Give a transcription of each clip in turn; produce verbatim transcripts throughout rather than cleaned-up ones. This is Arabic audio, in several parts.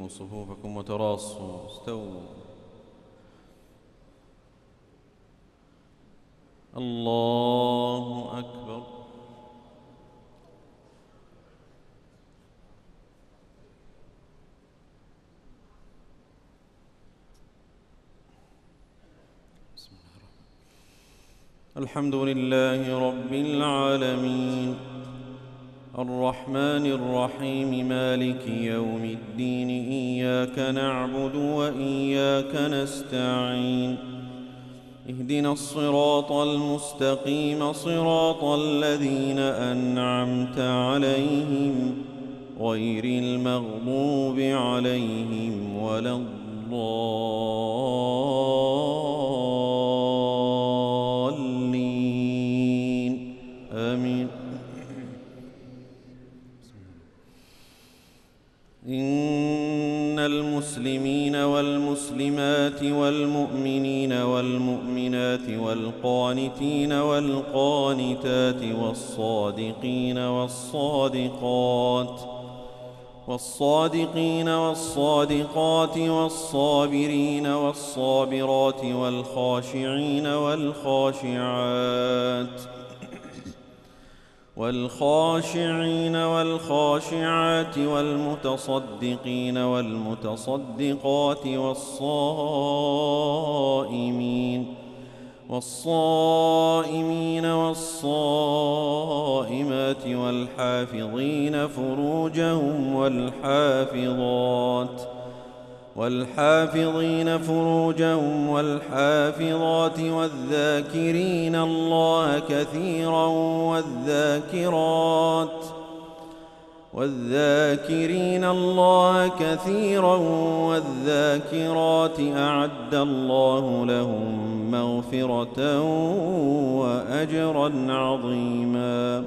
صفوفكم وتراصوا استووا. الله أكبر. بسم الله الرحمن. الحمد لله رب العالمين الرحمن الرحيم مالك يوم الدين إياك نعبد وإياك نستعين اهدنا الصراط المستقيم صراط الذين أنعمت عليهم غير المغضوب عليهم ولا الضالين آمين. إن المسلمين والمسلمات والمؤمنين والمؤمنات والقانتين والقانتات والصادقين والصادقات والصادقين والصادقات والصابرين والصابرات والخاشعين والخاشعات والخاشعين والخاشعات والمتصدقين والمتصدقات والصائمين والصائمين والصائمات والحافظين فروجهم والحافظات والحافظين فروجهم والحافظات والذاكرين الله كثيرا والذاكرات والذاكرين الله كثيرا والذاكرات أعد الله لهم مغفرة وأجرا عظيما.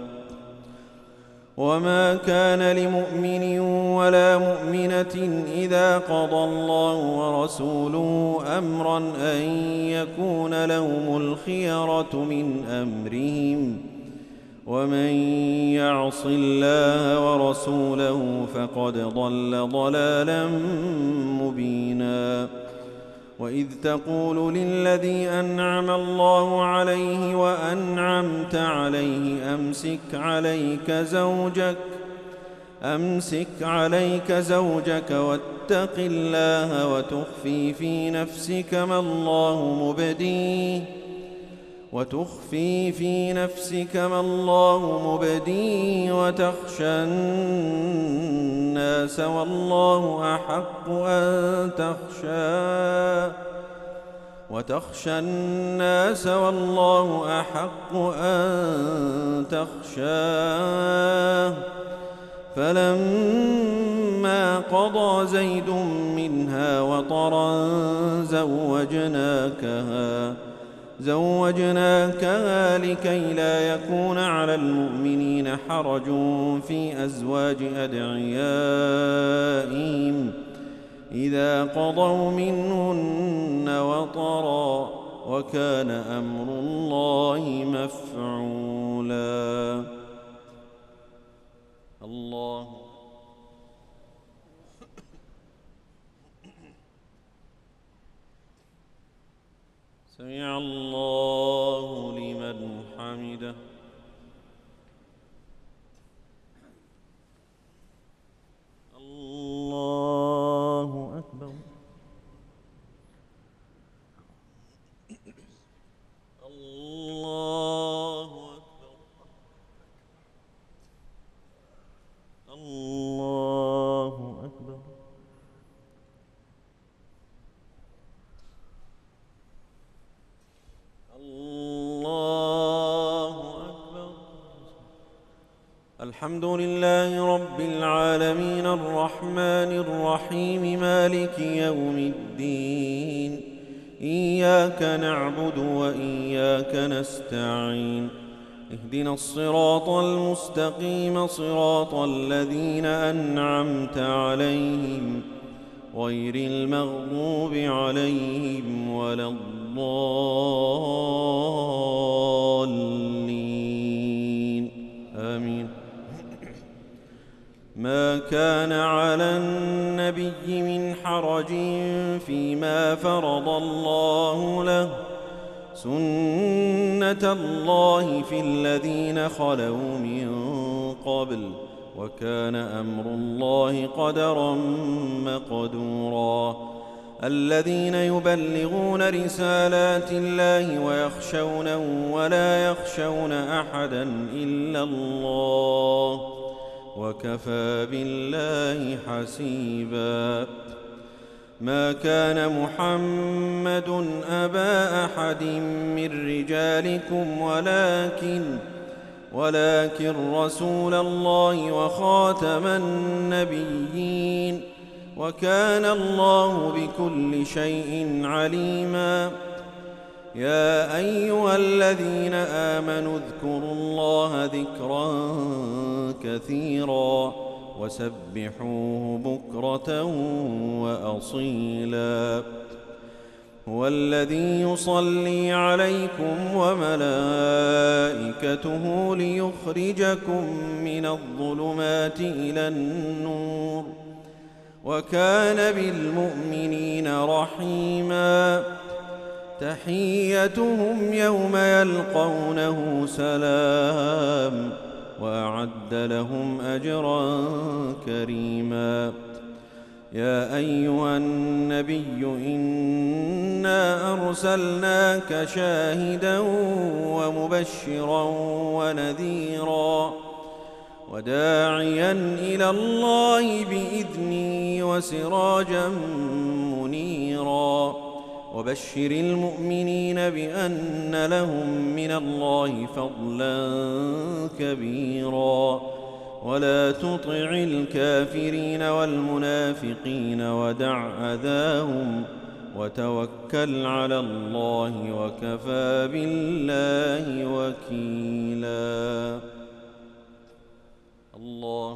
وما كان لمؤمن ولا مؤمنة إذا قضى الله ورسوله أمرا أن يكون لهم الخيرة من أمرهم ومن يعص الله ورسوله فقد ضل ضلالا مبينا. وإذ تقول للذي أنعم الله عليه وأنعمت عليه أمسك عليك زوجك أمسك عليك زوجك واتق الله وتخفي في نفسك ما الله مبديه وتخفي في نفسك ما الله مبديه وتخشى الناس والله أحق أن تخشاه وتخشى الناس والله أحق أن تخشاه. فلما قضى زيد منها وطرا زوجناكها زوجناكها لكي لا يكون على المؤمنين حرج في أزواج أدعيائهم إذا قضوا منهن وطرا وكان أمر الله مفعولا. الله سمع الله لمن حمده. الله أكبر. الله أكبر. الله أكبر. الله أكبر. الحمد لله رب العالمين الرحمن الرحيم مالك يوم الدين إياك نعبد وإياك نستعين اهدنا الصراط المستقيم صراط الذين أنعمت عليهم غير المغضوب عليهم ولا الضالين آمين. ما كان على النبي من حرج فيما فرض الله له سنة الله في الذين خلوا من قبل وكان أمر الله قدرا مقدورا الذين يبلغون رسالات الله ويخشونه ولا يخشون أحدا إلا الله وكفى بالله حسيبا ما كان محمد أبا أحد من رجالكم ولكن ولكن رسول الله وخاتم النبيين وكان الله بكل شيء عليما يا أيها الذين آمنوا اذكروا الله ذكرا كثيرا وسبحوه بكرة وأصيلا هو الذي يصلي عليكم وملائكته ليخرجكم من الظلمات إلى النور وكان بالمؤمنين رحيما تحيتهم يوم يلقونه سلام وأعد لهم أجرا كريما يا أيها النبي إنا أرسلناك شاهدا ومبشرا ونذيرا وداعيا إلى الله بإذنه وسراجا منيرا وبشر المؤمنين بأن لهم من الله فضلا كبيرا ولا تطع الكافرين والمنافقين ودع أذاهم وتوكل على الله وكفى بالله وكيلا الله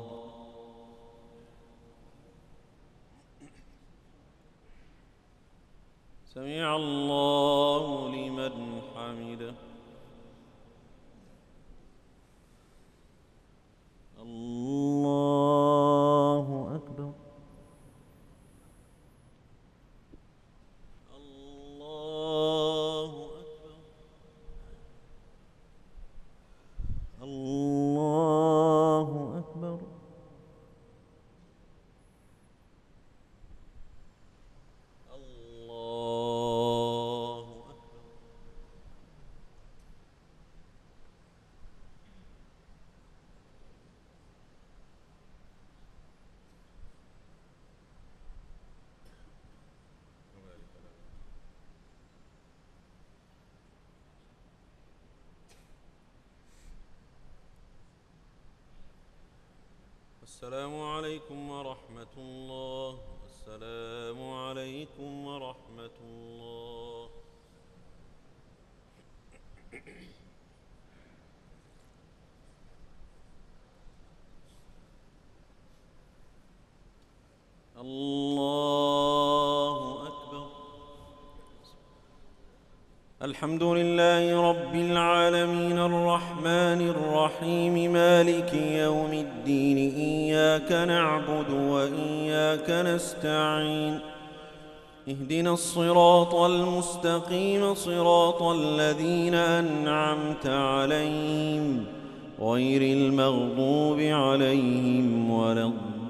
سمع الله لمن حمده الله أكبر الله أكبر الله أكبر السلام عليكم ورحمة الله السلام عليكم ورحمة الله الله أكبر الحمد لله رب العالمين الرحمن الرحيم مالك يوم الدين إياك نعبد وإياك نستعين اهدنا الصراط المستقيم صراط الذين أنعمت عليهم غير المغضوب عليهم ولا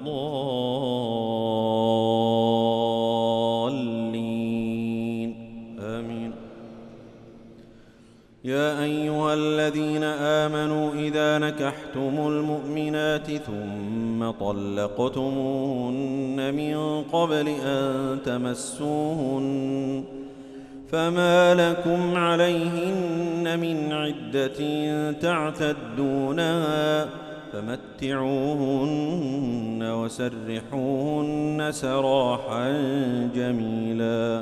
الضالين آمين يا أيها الذين آمنوا إذا نكحتم المؤمنات ثم طلقتموهن من قبل أن تمسوهن فما لكم عليهن من عدة تعتدونها فمتعوهن وسرحوهن سراحا جميلا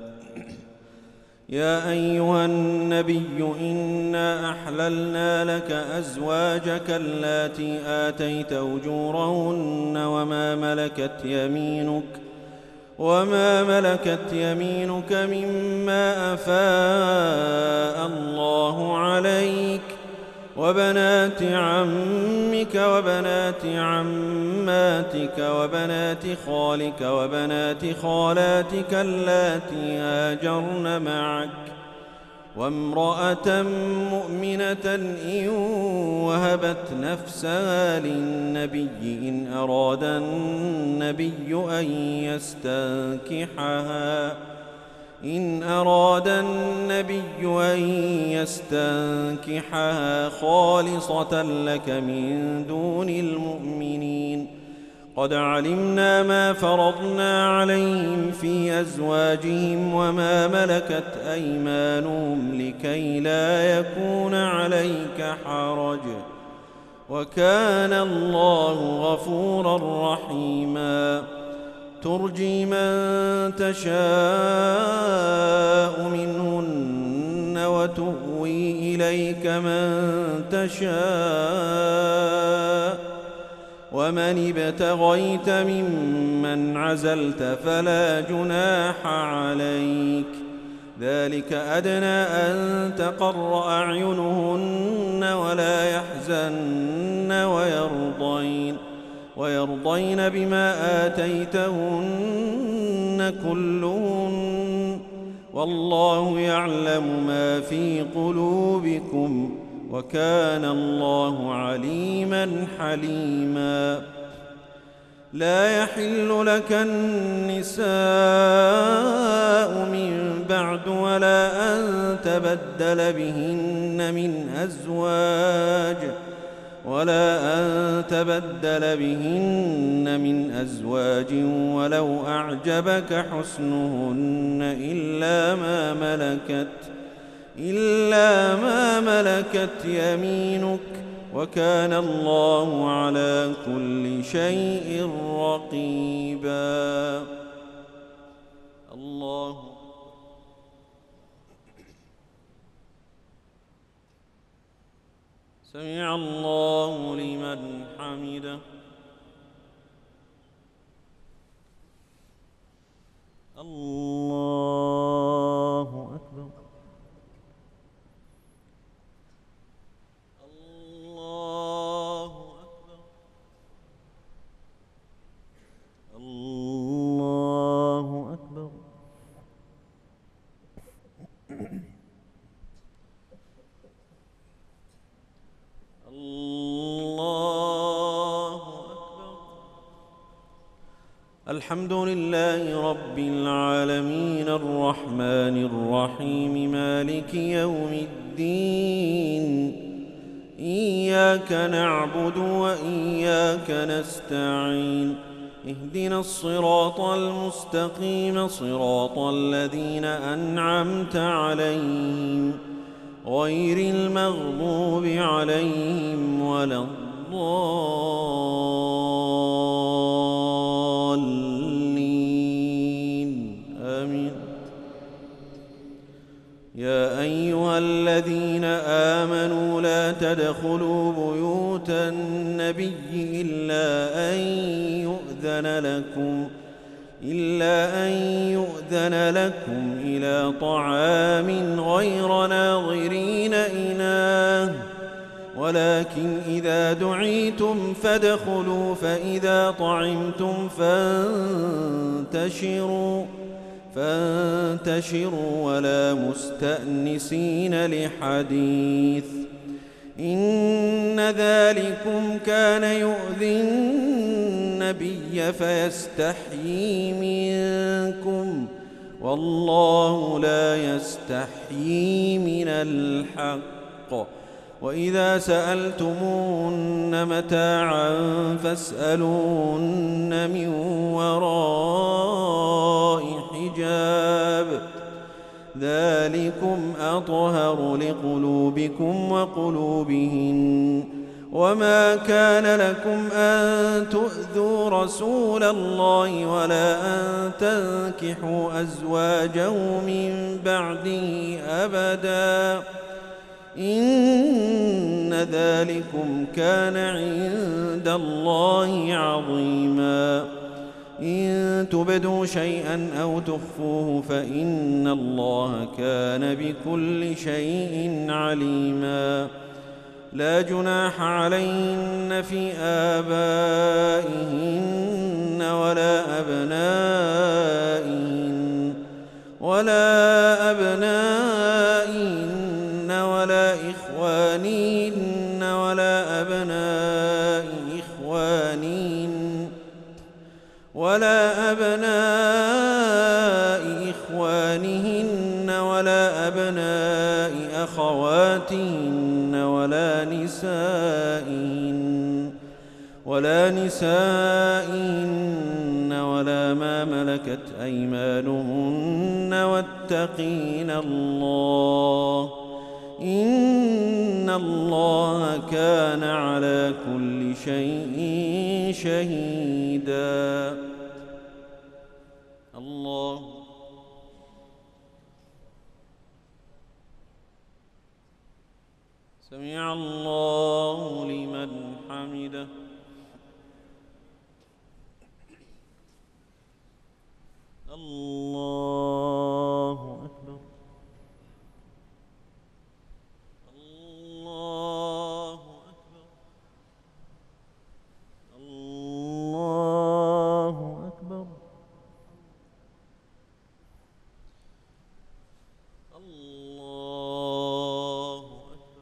يا أيها النبي إنا أحللنا لك أزواجك اللاتي آتيت أجورهن وما ملكت يمينك وما ملكت يمينك مما أفاء الله عليك وبنات عمك وبنات عماتك وبنات خالك وبنات خالاتك اللاتي هاجرن معك وامرأة مؤمنة إن وهبت نفسها للنبي إن أراد النبي أن يستنكحها إن أراد النبي أن يستنكحها خالصة لك من دون المؤمنين قد علمنا ما فرضنا عليهم في أزواجهم وما ملكت أيمانهم لكي لا يكون عليك حرج وكان الله غفورا رحيما ترجي من تشاء منهن وتؤوي إليك من تشاء ومن ابتغيت ممن عزلت فلا جناح عليك ذلك أدنى أن تقر أعينهن ولا يحزن ويرضين ويرضين بما آتيتهن كلهن والله يعلم ما في قلوبكم وكان الله عليما حليما لا يحل لك النساء من بعد ولا أن تبدل بهن من أزواج ولا أن تبدل بهن من أزواج ولو أعجبك حسنهن إلا ما ملكت إلا ما ملكت يمينك وكان الله على كل شيء رقيبا الله سمع الله لمن حمده الله أكبر الله أكبر الله أكبر الله أكبر الحمد لله رب العالمين الرحمن الرحيم مالك يوم الدين إياك نعبد وإياك نستعين اهدنا الصراط المستقيم صراط الذين أنعمت عليهم غير المغضوب عليهم ولا الضالين آمين يا أيها الذين آمنوا لا تدخلوا بيوت النبي إلا أن يؤذن لكم إلا أن يؤذن لكم إلى طعام غير ناظرين إناه ولكن إذا دعيتم فادخلوا فإذا طعمتم فانتشروا فانتشروا ولا مستأنسين لحديث إن ذلكم كان يؤذي النبي فيستحيي منكم والله لا يستحيي من الحق وإذا سألتموهن متاعا فاسألوهن من وراء حجاب ذلكم أطهر لقلوبكم وقلوبهن وما كان لكم أن تؤذوا رسول الله ولا أن تنكحوا أزواجه من بعده أبدا إن ذلكم كان عند الله عظيما إن تبدوا شيئا أو تخفوه فإن الله كان بكل شيء عليما لا جناح عليهن في آبائهن ولا أبنائهن ولا أبنائهن ولا إخوانهن ولا أبناء إخوانهن ولا أبناء إخوانهن ولا أبناء أخواتهن ولا نسائهن ولا نسائهن ولا ما ملكت أيمانهن واتقين الله إن الله كان على كل شيء شهيدا. الله سمع الله لمن حمده. الله أكبر. الله أكبر. الله أكبر. الله أكبر.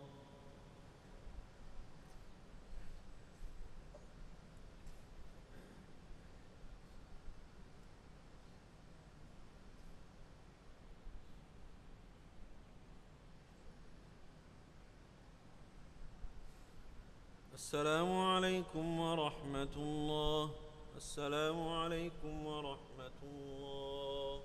السلام عليكم ورحمة الله. السلام عليكم ورحمة الله.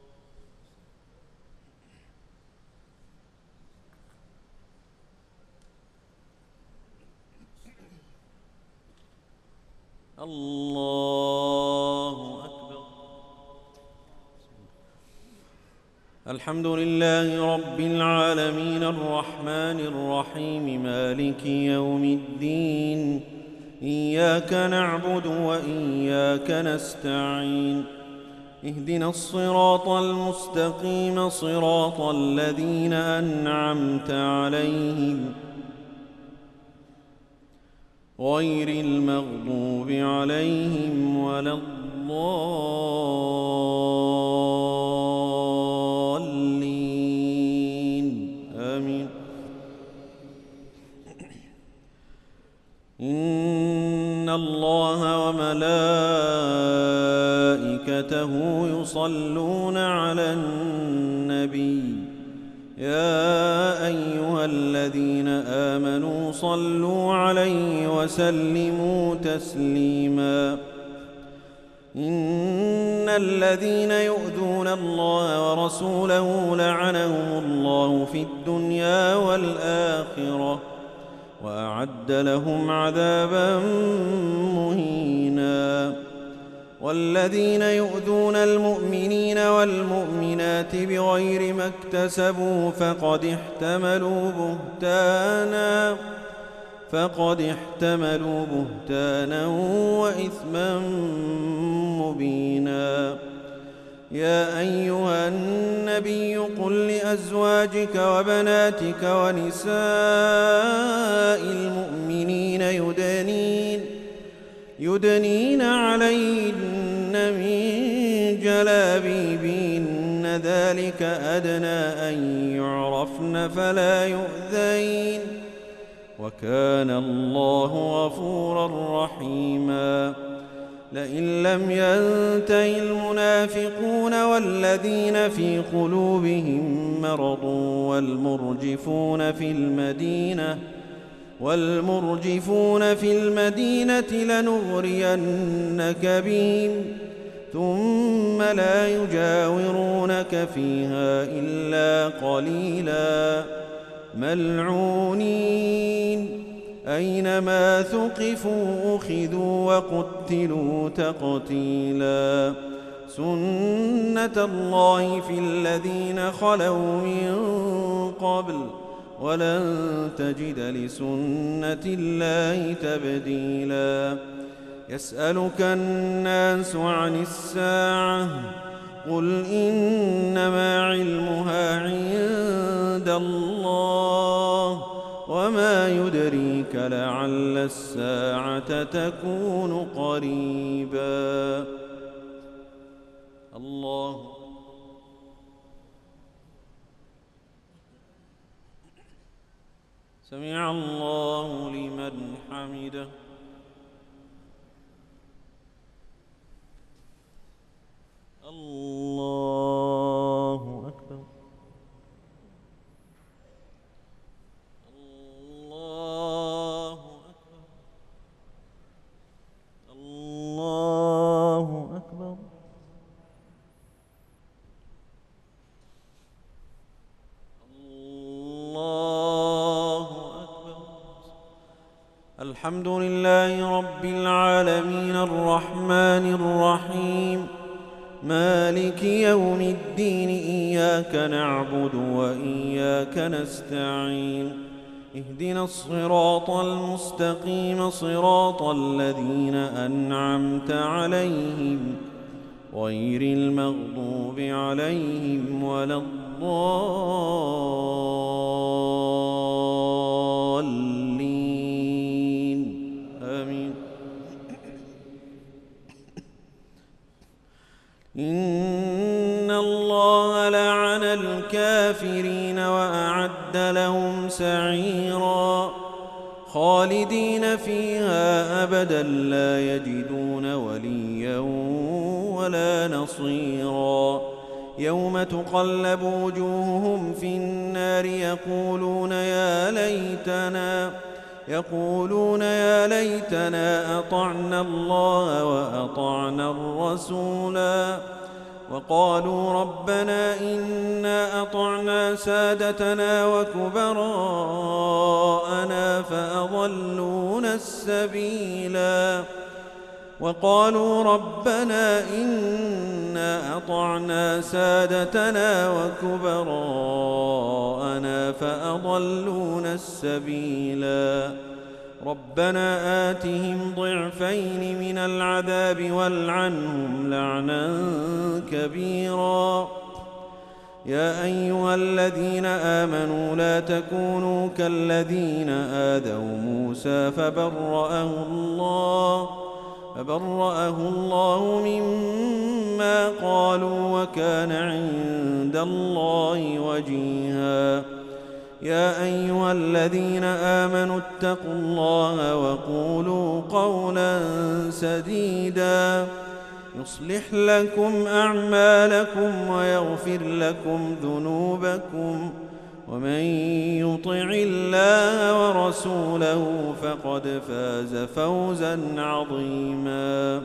الله أكبر. الحمد لله رب العالمين الرحمن الرحيم مالك يوم الدين إياك نعبد وإياك نستعين اهدنا الصراط المستقيم صراط الذين أنعمت عليهم غير المغضوب عليهم ولا الضالين آمين. إن الله وملائكته يصلون على النبي يا أيها الذين آمنوا صلوا عليه وسلموا تسليما. إن الذين يؤذون الله ورسوله لعنهم الله في الدنيا والآخرة وأعد لهم عذابا مهينا. والذين يؤذون المؤمنين والمؤمنات بغير ما اكتسبوا فقد احتملوا بهتانا فقد احتملوا بهتانا وإثما مبينا. يا أيها النبي قل لأزواجك وبناتك ونساء المؤمنين يدنين يدنين عليهن من جلابيبهن ذلك أدنى أن يعرفن فلا يؤذين وكان الله غفورا رحيما. لئن لم ينته المنافقون والذين في قلوبهم مرض والمرجفون في المدينة والمرجفون في المدينة لنغرينك بهم ثم لا يجاورونك فيها إلا قليلا ملعونين أينما ثقفوا أخذوا وقتلوا تقتيلا. سنة الله في الذين خلوا من قبل ولن تجد لسنة الله تبديلا. يسألك الناس عن الساعة قل إنما علمها عند الله وما يدريك إليك لعل الساعة تكون قريبا. الله سمع الله لمن حمده. الله أكبر. الله أكبر. الله أكبر. الله أكبر. الحمد لله رب العالمين الرحمن الرحيم مالك يوم الدين. إياك نعبد وإياك نستعين. اهدنا الصراط المستقيم صراط الذين أنعمت عليهم غير المغضوب عليهم ولا الضالين. آمين. إن الله لعن الكافرين وأعد لهم سعيرا خالدين فيها أبدا لا يجدون وليا ولا نصيرا. يوم تقلب وجوههم في النار يقولون يا ليتنا يقولون يا ليتنا أطعنا الله وأطعنا الرسولا وقالوا ربنا إنا أطعنا سادتنا وكبراءنا فأضلونا السبيلا وقالوا ربنا إنا أطعنا سادتنا وكبراءنا فأضلونا السبيلا ربنا آتهم ضعفين من العذاب والعنهم لعنا كبيرا. يا أيها الذين آمنوا لا تكونوا كالذين آذوا موسى فبرأه الله فبرأه الله مما قالوا وكان عند الله وجيها. يا أيها الذين آمنوا اتقوا الله وقولوا قولا سديدا يصلح لكم أعمالكم ويغفر لكم ذنوبكم ومن يطع الله ورسوله فقد فاز فوزا عظيما.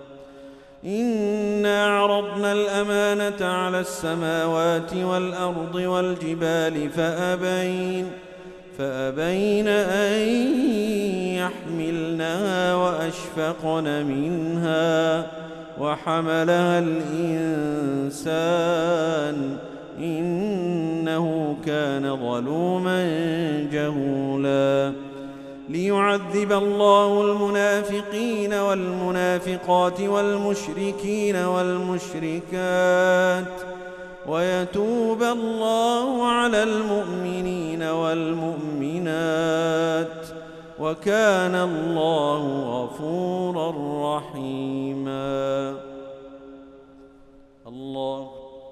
إنا عرضنا الأمانة على السماوات والأرض والجبال فأبين فأبين أن يحملنها وأشفقن منها وحملها الإنسان إنه كان ظلوما جهولا. ليعذب الله المنافقين والمنافقات والمشركين والمشركات ويتوب الله على المؤمنين والمؤمنات وكان الله غفورا رحيما. الله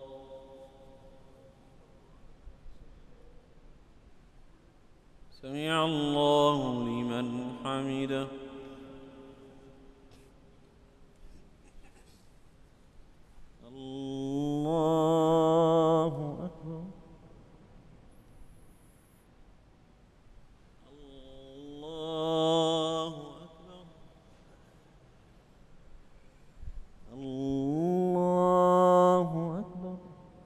سمع الله لمن حمده. الله أكبر. الله أكبر. الله أكبر.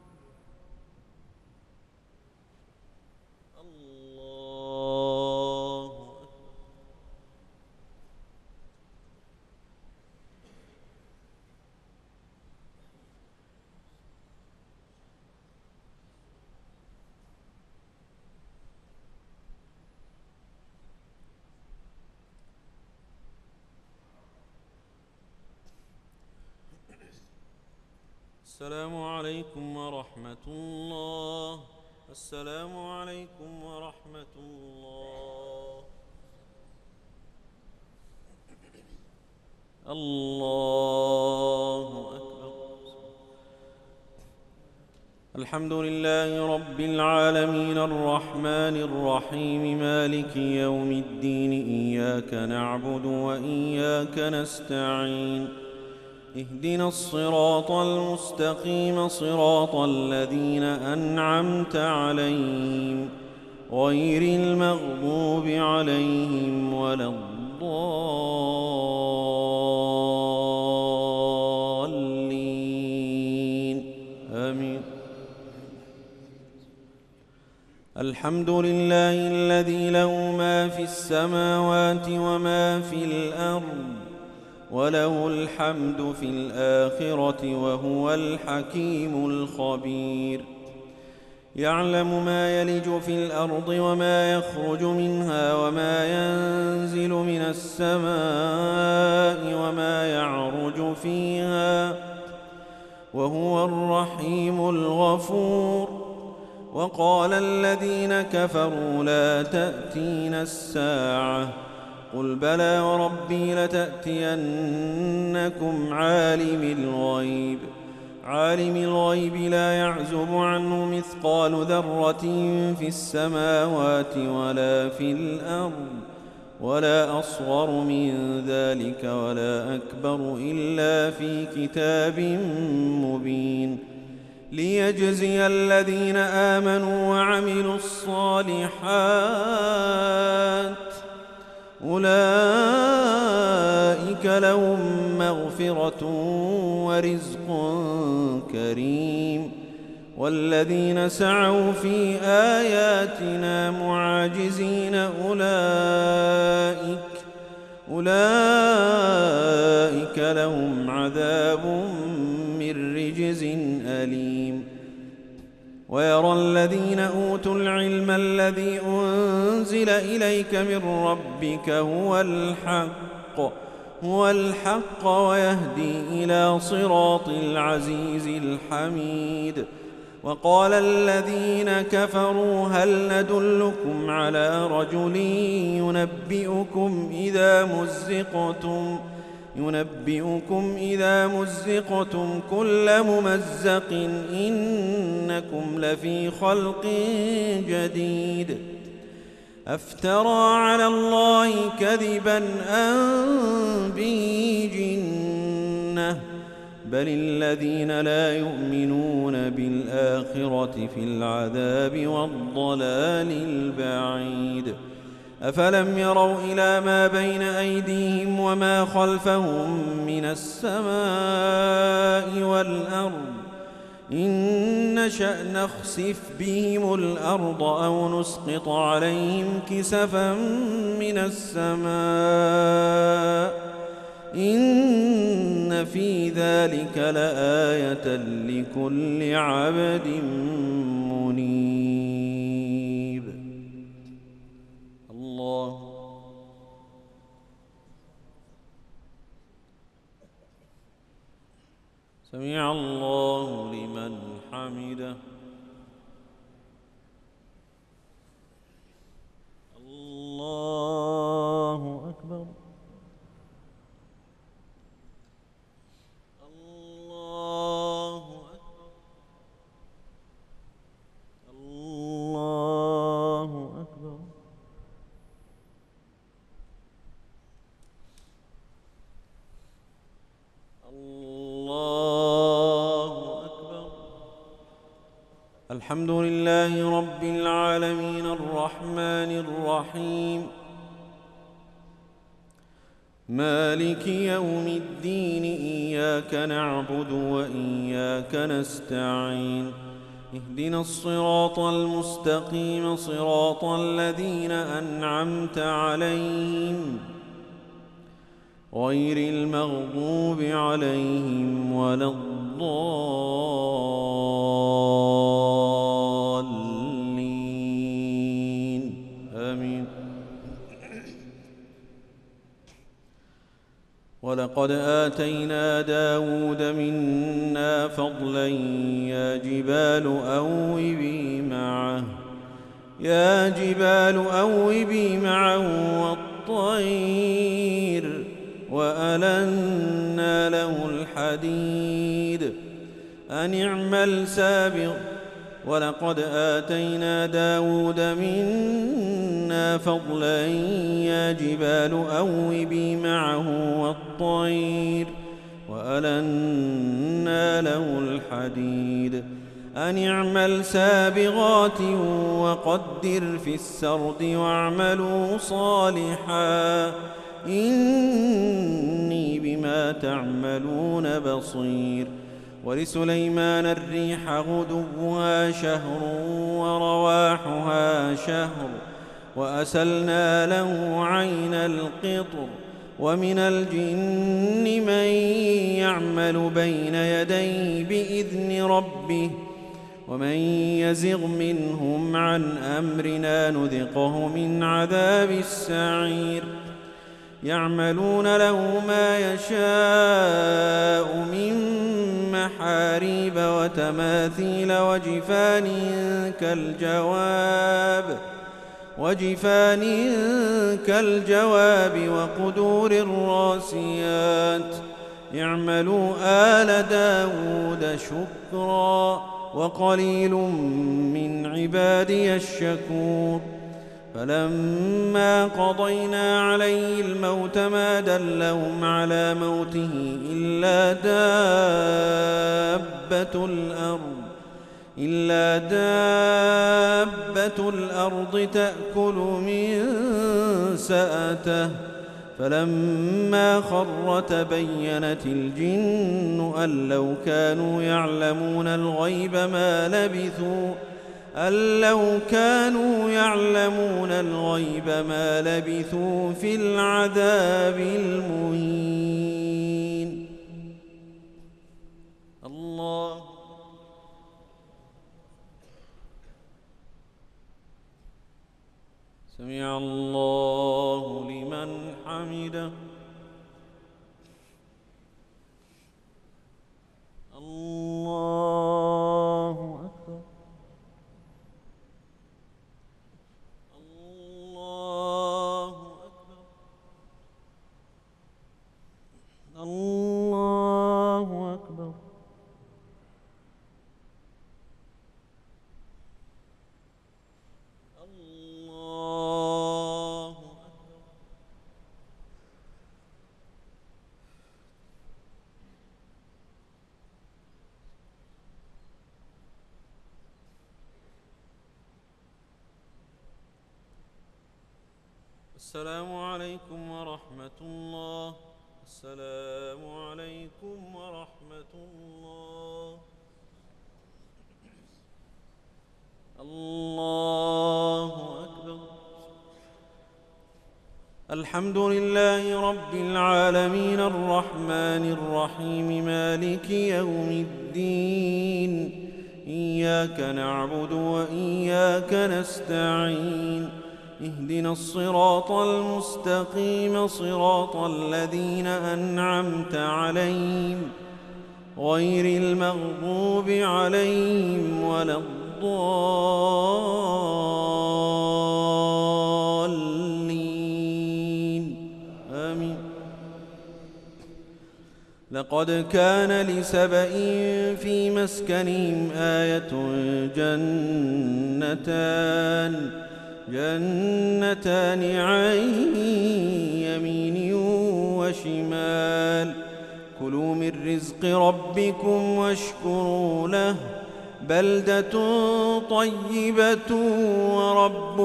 السلام عليكم ورحمة الله. السلام عليكم ورحمة الله. الله أكبر. الحمد لله رب العالمين الرحمن الرحيم مالك يوم الدين إياك نعبد وإياك نستعين اهدنا الصراط المستقيم صراط الذين أنعمت عليهم غير المغضوب عليهم ولا الضالين آمين. الحمد لله الذي له ما في السماوات وما في الأرض وله الحمد في الآخرة وهو الحكيم الخبير. يعلم ما يلج في الأرض وما يخرج منها وما ينزل من السماء وما يعرج فيها وهو الرحيم الغفور. وقال الذين كفروا لا تأتينا الساعة قل بلى وربي لتأتينكم عالم الغيب عالم الغيب لا يعزب عنه مثقال ذرة في السماوات ولا في الأرض ولا أصغر من ذلك ولا أكبر إلا في كتاب مبين ليجزي الذين آمنوا وعملوا الصالحات أولئك لهم مغفرة ورزق كريم. والذين سعوا في آياتنا معاجزين أولئك أولئك لهم عذاب من رجز أليم. ويرى الذين أوتوا العلم الذي أنزل إليك من ربك هو الحق هو الحق ويهدي إلى صراط العزيز الحميد. وقال الذين كفروا هل ندلكم على رجل ينبئكم إذا مزقتم ينبئكم إذا مزقتم كل ممزق إنكم لفي خلق جديد أفترى على الله كذبا أم به جنة بل الذين لا يؤمنون بالآخرة في العذاب والضلال البعيد. أفلم يروا إلى ما بين أيديهم وما خلفهم من السماء والأرض إن نشأ نخسف بهم الأرض أو نسقط عليهم كسفا من السماء إن في ذلك لآية لكل عبد منيب. الله سمع الله لمن حمده. الله أكبر. الله أكبر. الله أكبر. الله أكبر. الحمد لله رب العالمين الرحمن الرحيم مالك يوم الدين إياك نعبد وإياك نستعين اهدنا الصراط المستقيم صراط الذين أنعمت عليهم غير المغضوب عليهم ولا الضالين آمين. ولقد آتينا داود منا فضلا يا جبال أوبي معه يا جبال أوبي معه والطير وألنا له الحديد أن اعمل سابغ ولقد آتينا داود منا فضلا يا جبال أوبي معه والطير وألنا له الحديد أن اعمل سابغات وقدر في السرد واعملوا صالحا إني بما تعملون بصير ولسليمان الريح غدوها شهر ورواحها شهر وأسلنا له عين القطر ومن الجن من يعمل بين يديه بإذن ربه ومن يزغ منهم عن أمرنا نذقه من عذاب السعير يعملون له ما يشاء من محاريب وتماثيل وجفان كالجواب وجفان كالجواب وقدور الراسيات اعملوا آل داود شكرا وقليل من عبادي الشكور فلما قضينا عليه الموت ما دلهم على موته إلا دابة الأرض إلا دابة الأرض تأكل من سأته فلما خر تبينت الجن أن لو كانوا يعلمون الغيب ما لبثوا أن لو كانوا يعلمون الغيب ما لبثوا في العذاب المهين. الله سمع الله لمن حمده. الله أكبر. الله أكبر. الله أكبر. الله أكبر. السلام عليكم ورحمة الله. السلام عليكم ورحمة الله. الله أكبر. الحمد لله رب العالمين الرحمن الرحيم مالك يوم الدين إياك نعبد وإياك نستعين اهدنا الصراط المستقيم صراط الذين أنعمت عليهم غير المغضوب عليهم ولا الضالين آمين. لقد كان لسبإ في مسكنهم آية جنتان جنتان عن يمين وشمال كلوا من رزق ربكم واشكروا له بلدة طيبة ورب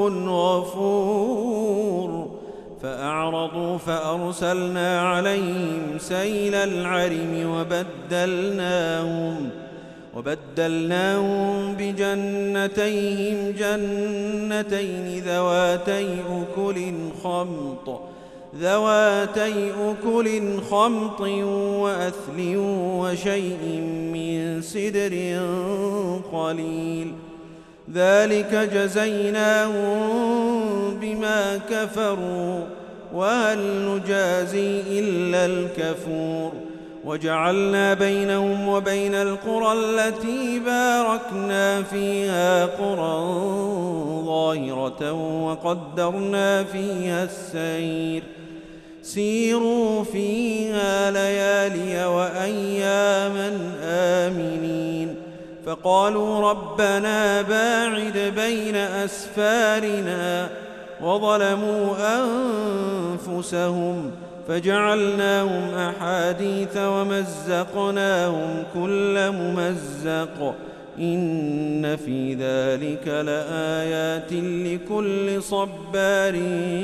غفور فأعرضوا فأرسلنا عليهم سيل العرم وبدلناهم وبدلناهم بجنتيهم جنتين ذواتي أكل خمط ذواتي أكل خمط وأثل وشيء من سدر قليل ذلك جزيناهم بما كفروا وهل نجازي إلا الكفور وجعلنا بينهم وبين القرى التي باركنا فيها قرى ظاهرة وقدرنا فيها السير سيروا فيها ليالي وأياما آمنين. فقالوا ربنا باعد بين أسفارنا وظلموا أنفسهم فجعلناهم أحاديث ومزقناهم كل ممزق إن في ذلك لآيات لكل صبار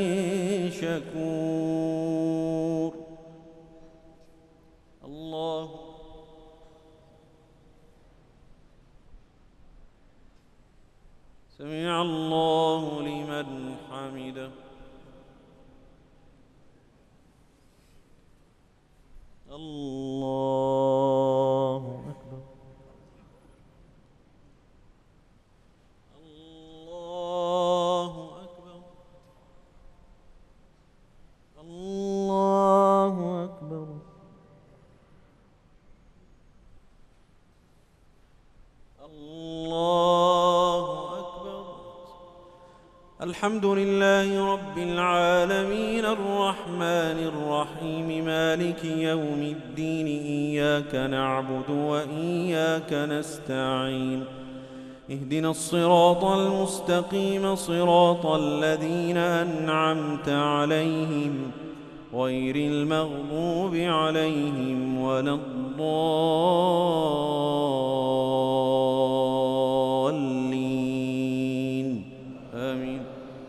شكور. الله سمع الله لمن حمده. الله أكبر. الله أكبر. الله أكبر. الله أكبر. الحمد لله رب العالمين الرحمن الرحيم مالك يوم الدين إياك نعبد وإياك نستعين اهدنا الصراط المستقيم صراط الذين أنعمت عليهم غير المغضوب عليهم ولا الضالين آمين.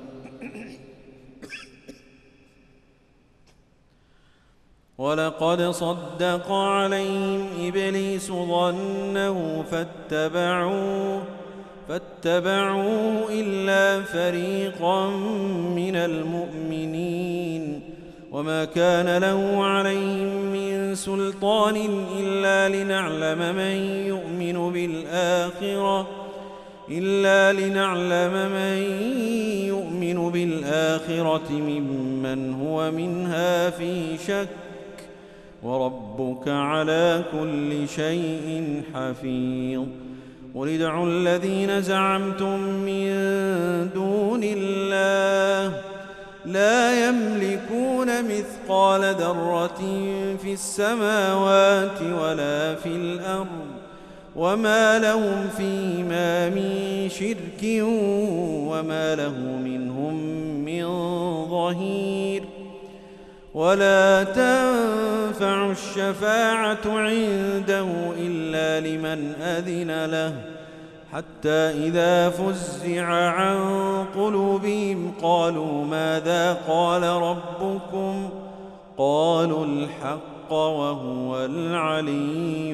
ولقد صدق عليهم إبليس ظنه فاتبعوه فاتبعوه إلا فريقا من المؤمنين وما كان له عليهم من سلطان إلا لنعلم من يؤمن بالآخرة إلا لنعلم من يؤمن بالآخرة ممن هو منها في شك وربك على كل شيء حفيظ. قل ادعوا الذين زعمتم من دون الله لا يملكون مثقال ذرة في السماوات ولا في الأرض وما لهم فيهما من شرك وما له منهم من ظهير. ولا تنفع الشفاعة عنده إلا لمن أذن له حتى إذا فزع عن قلوبهم قالوا ماذا قال ربكم قالوا الحق وهو العلي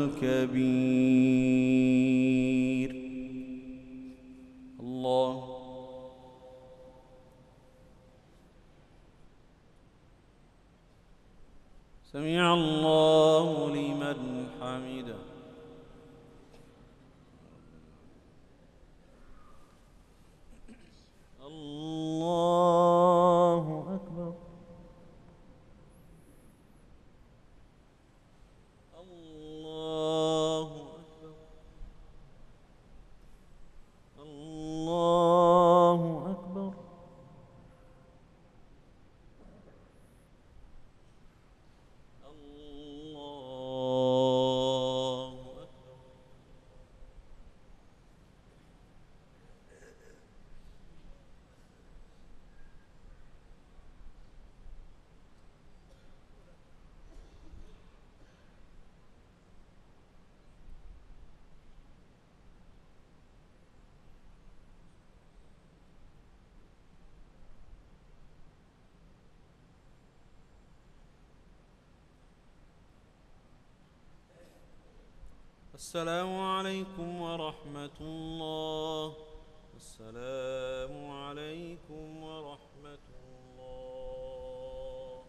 الكبير. الله سمع الله لمن حمده. الله أكبر. الله أكبر. الله أكبر. السلام عليكم ورحمة الله. السلام عليكم ورحمة الله.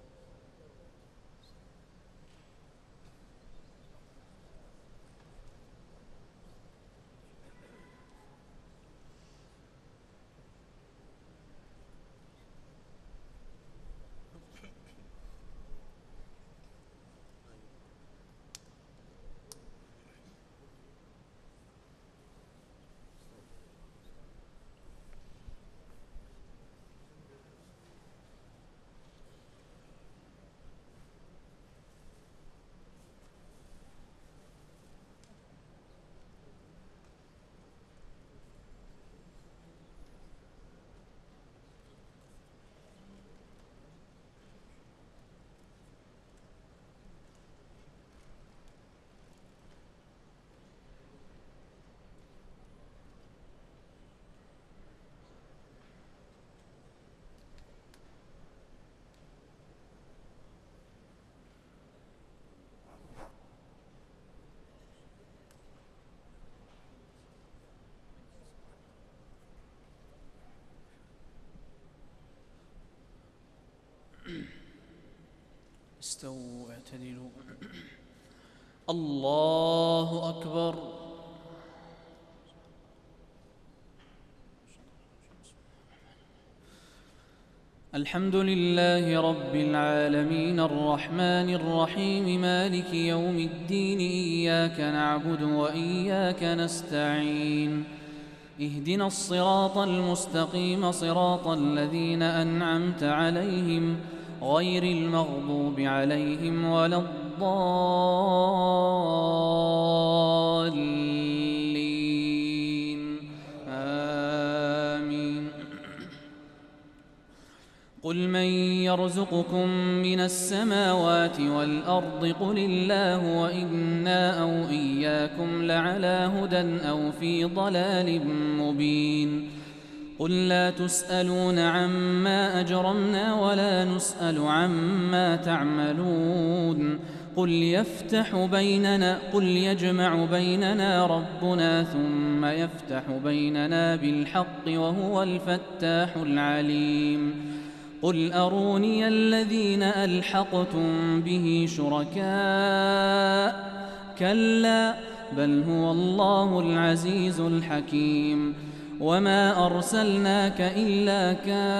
استووا اعتدلوا. الله أكبر. الحمد لله رب العالمين الرحمن الرحيم مالك يوم الدين إياك نعبد وإياك نستعين اهدنا الصراط المستقيم صراط الذين أنعمت عليهم غير المغضوب عليهم ولا الضالين آمين. قل من يرزقكم من السماوات والأرض قل الله وإنا أو إياكم لعلى هدى أو في ضلال مبين. قل لا تسألون عما أجرمنا ولا نسأل عما تعملون. قل يفتح بيننا قل يجمع بيننا ربنا ثم يفتح بيننا بالحق وهو الفتاح العليم. قل أروني الذين ألحقتم به شركاء كلا بل هو الله العزيز الحكيم. وما أرسلناك إلا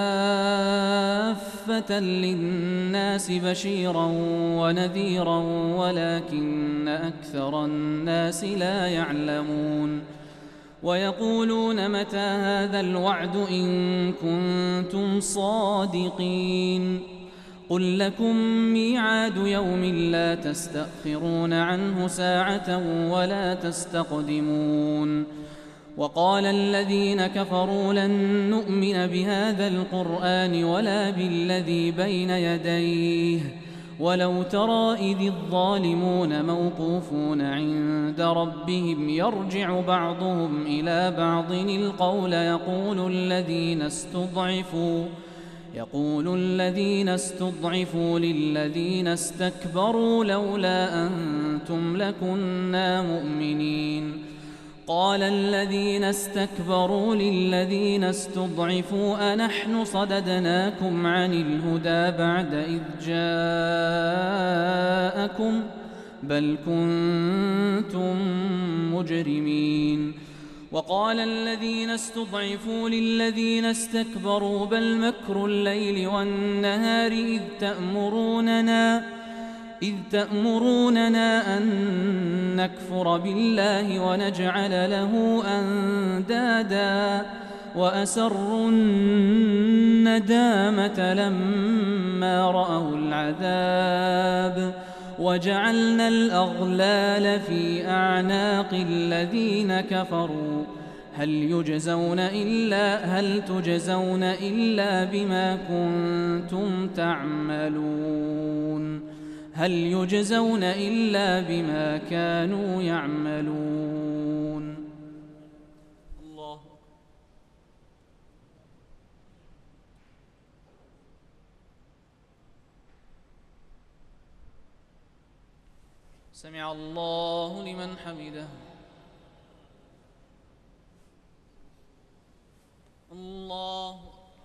كافة للناس بشيرا ونذيرا ولكن أكثر الناس لا يعلمون. ويقولون متى هذا الوعد إن كنتم صادقين. قل لكم ميعاد يوم لا تستأخرون عنه ساعة ولا تستقدمون. وقال الذين كفروا لن نؤمن بهذا القرآن ولا بالذي بين يديه ولو ترى إذ الظالمون موقوفون عند ربهم يرجع بعضهم إلى بعض القول يقول الذين استضعفوا يقول الذين استضعفوا للذين استكبروا لولا أنتم لكنا مؤمنين. قال الذين استكبروا للذين استضعفوا أنحن صددناكم عن الهدى بعد إذ جاءكم بل كنتم مجرمين. وقال الذين استضعفوا للذين استكبروا بل مكر الليل والنهار إذ تأمروننا إذ تأمروننا أن نكفر بالله ونجعل له أندادا وأسروا الندامة لما رأوا العذاب وجعلنا الأغلال في أعناق الذين كفروا هل يجزون إلا هل تجزون إلا بما كنتم تعملون هل يجزون إلا بما كانوا يعملون. الله سمع الله لمن حمده. الله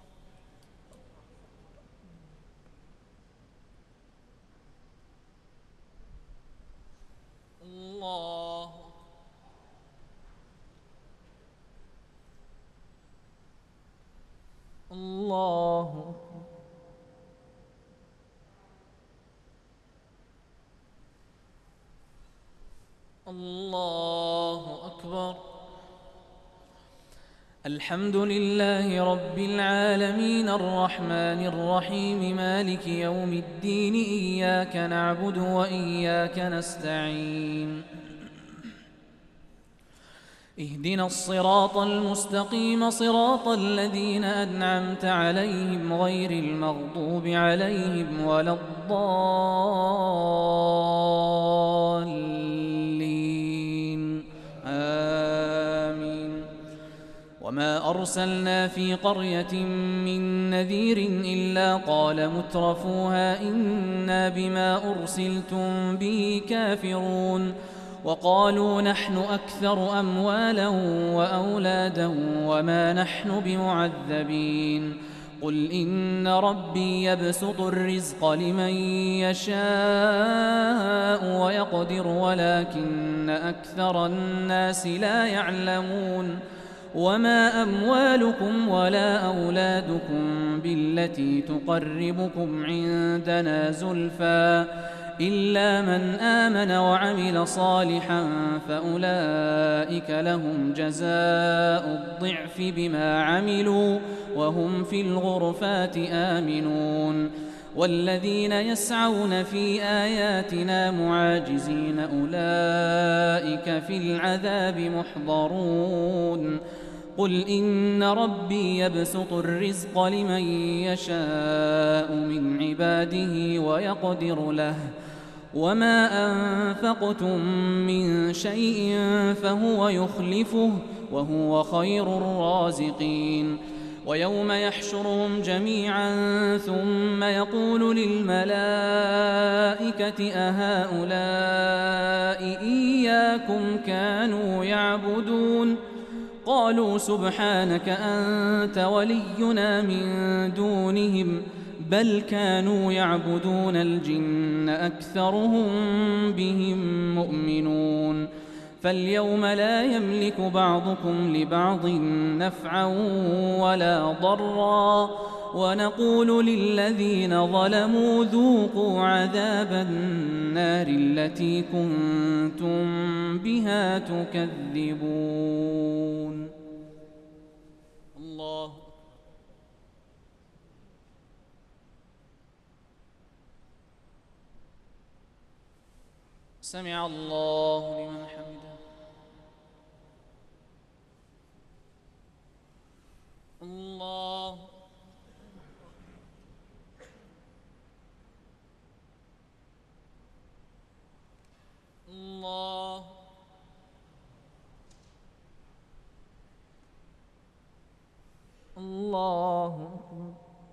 الله الله الله أكبر. الحمد لله رب العالمين الرحمن الرحيم مالك يوم الدين إياك نعبد وإياك نستعين اهدنا الصراط المستقيم صراط الذين أنعمت عليهم غير المغضوب عليهم ولا الضالين آمين. وما أرسلنا في قرية من نذير إلا قال مترفوها إنا بما أرسلتم به كافرون وقالوا نحن أكثر أموالا وأولادا وما نحن بمعذبين قل إن ربي يبسط الرزق لمن يشاء ويقدر ولكن أكثر الناس لا يعلمون وما أموالكم ولا أولادكم بالتي تقربكم عندنا زلفى إلا من آمن وعمل صالحا فأولئك لهم جزاء الضعف بما عملوا وهم في الغرفات آمنون والذين يسعون في آياتنا معاجزين أولئك في العذاب محضرون قل إن ربي يبسط الرزق لمن يشاء من عباده ويقدر له وما أنفقتم من شيء فهو يخلفه وهو خير الرازقين ويوم يحشرهم جميعا ثم يقول للملائكة أهؤلاء إياكم كانوا يعبدون قالوا سبحانك أنت ولينا من دونهم بل كانوا يعبدون الجن أكثرهم بهم مؤمنون فاليوم لا يملك بعضكم لبعض نفعا ولا ضرا ونقول للذين ظلموا ذوقوا عذاب النار التي كنتم بها تكذبون. الله سمع الله لمن حمده. الله الله الله أكبر.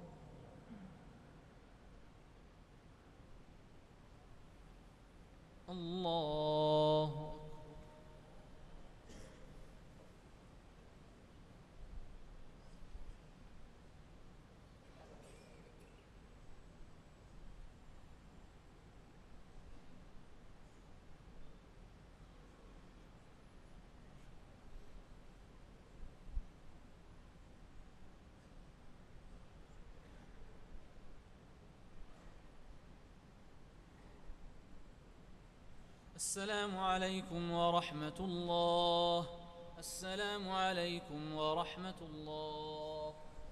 الله السلام عليكم ورحمة الله. السلام عليكم ورحمة الله.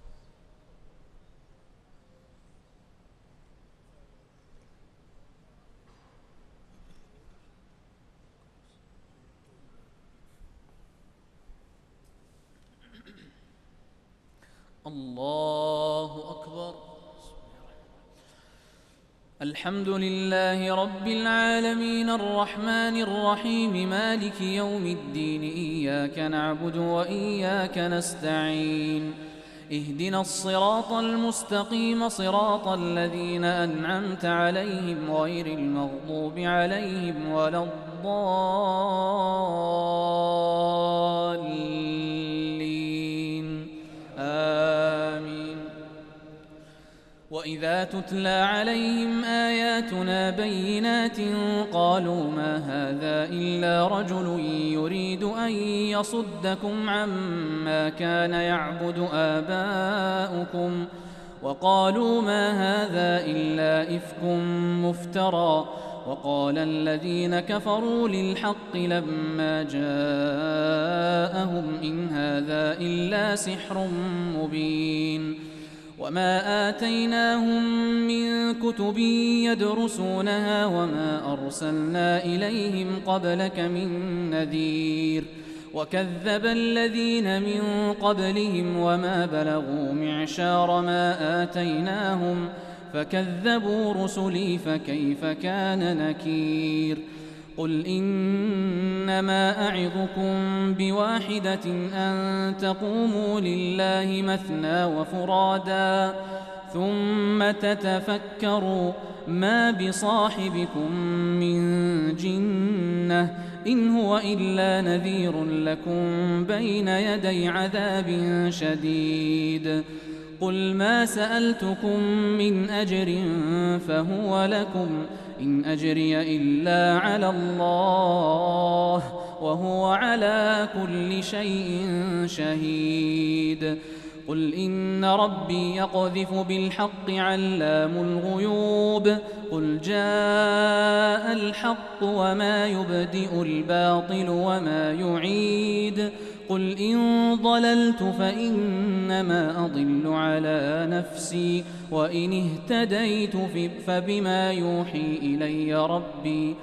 الله أكبر. الحمد لله رب العالمين الرحمن الرحيم مالك يوم الدين إياك نعبد وإياك نستعين اهدنا الصراط المستقيم صراط الذين أنعمت عليهم غير المغضوب عليهم ولا الضالين آمين. وإذا تتلى عليهم آياتنا بينات قالوا ما هذا إلا رجل يريد أن يصدكم عما كان يعبد آباؤكم وقالوا ما هذا إلا إفك مفترى وقال الذين كفروا للحق لما جاءهم إن هذا إلا سحر مبين. وما آتيناهم من كتب يدرسونها وما أرسلنا إليهم قبلك من نذير وكذب الذين من قبلهم وما بلغوا معشار ما آتيناهم فكذبوا رسلي فكيف كان نكير. قل إنما أعظكم بواحدة أن تقوموا لله مثنى وفرادا ثم تتفكروا ما بصاحبكم من جنة إن هو إلا نذير لكم بين يدي عذاب شديد. قل ما سألتكم من أجر فهو لكم إن أجري إلا على الله وهو على كل شيء شهيد قل إن ربي يقذف بالحق علام الغيوب قل جاء الحق وما يبدئ الباطل وما يعيد قل إن ضللت فإنما أضل على نفسي وإن اهتديت فبما يوحي إلي ربي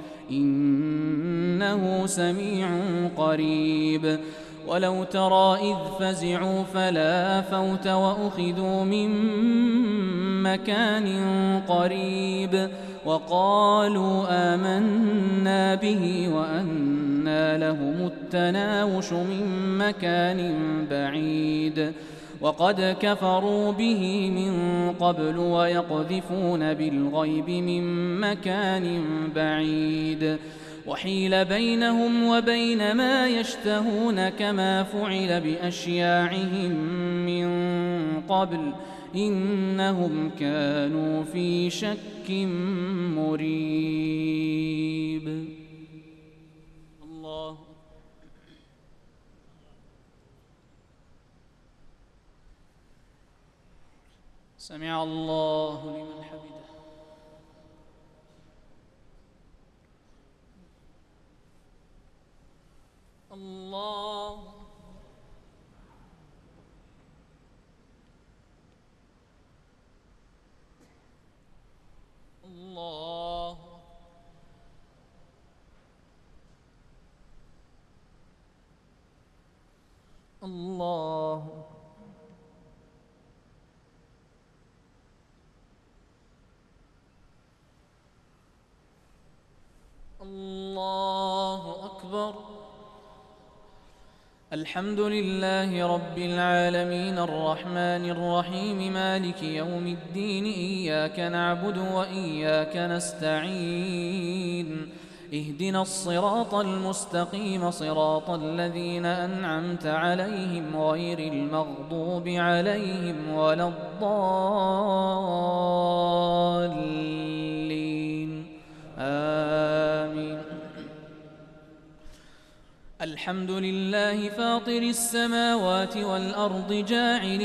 إنه سميع قريب ولو ترى إذ فزعوا فلا فوت وأخذوا من مكان قريب وقالوا آمنا به وأنى لهم التناوش من مكان بعيد وقد كفروا به من قبل ويقذفون بالغيب من مكان بعيد وحيل بينهم وبين ما يشتهون كما فعل بأشياعهم من قبل إنهم كانوا في شك مريب. الله سمع الله لمن حمده. الله الله الله الله أكبر. الحمد لله رب العالمين الرحمن الرحيم مالك يوم الدين إياك نعبد وإياك نستعين اهدنا الصراط المستقيم صراط الذين أنعمت عليهم غير المغضوب عليهم ولا الضالين آمين. الحمد لله فاطر السماوات والأرض جاعل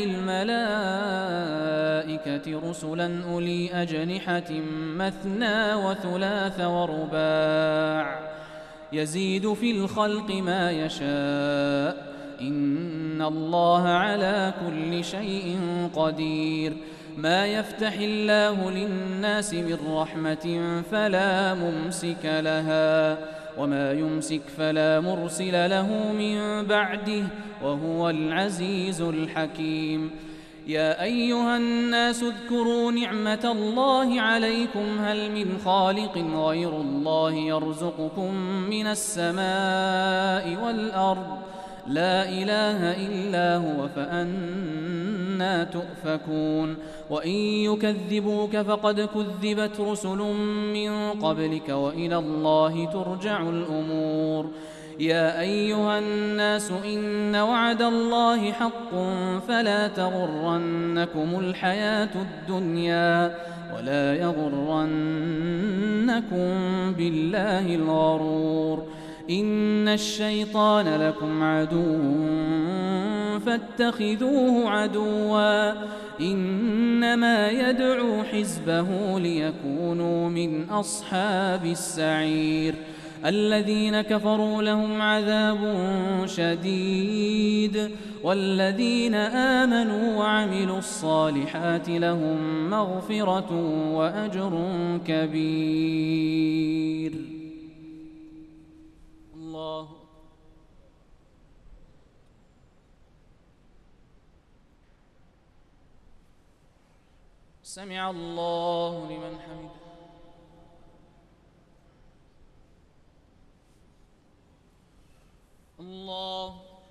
الملائكة رسلا أولي أجنحة مثنى وثلاث ورباع يزيد في الخلق ما يشاء إن الله على كل شيء قدير. ما يفتح الله للناس من رحمة فلا ممسك لها وما يمسك فلا مرسل له من بعده وهو العزيز الحكيم. يا أيها الناس اذكروا نعمة الله عليكم هل من خالق غير الله يرزقكم من السماء والأرض لا إله إلا هو فأنا تؤفكون. وإن يكذبوك فقد كذبت رسل من قبلك وإلى الله ترجع الأمور. يا أيها الناس إن وعد الله حق فلا تغرنكم الحياة الدنيا ولا يغرنكم بالله الغرور. إن الشيطان لكم عدو فاتخذوه عدوا إنما يدعو حزبه ليكونوا من أصحاب السعير. الذين كفروا لهم عذاب شديد والذين آمنوا وعملوا الصالحات لهم مغفرة وأجر كبير. الله سمع الله لمن حمده. الله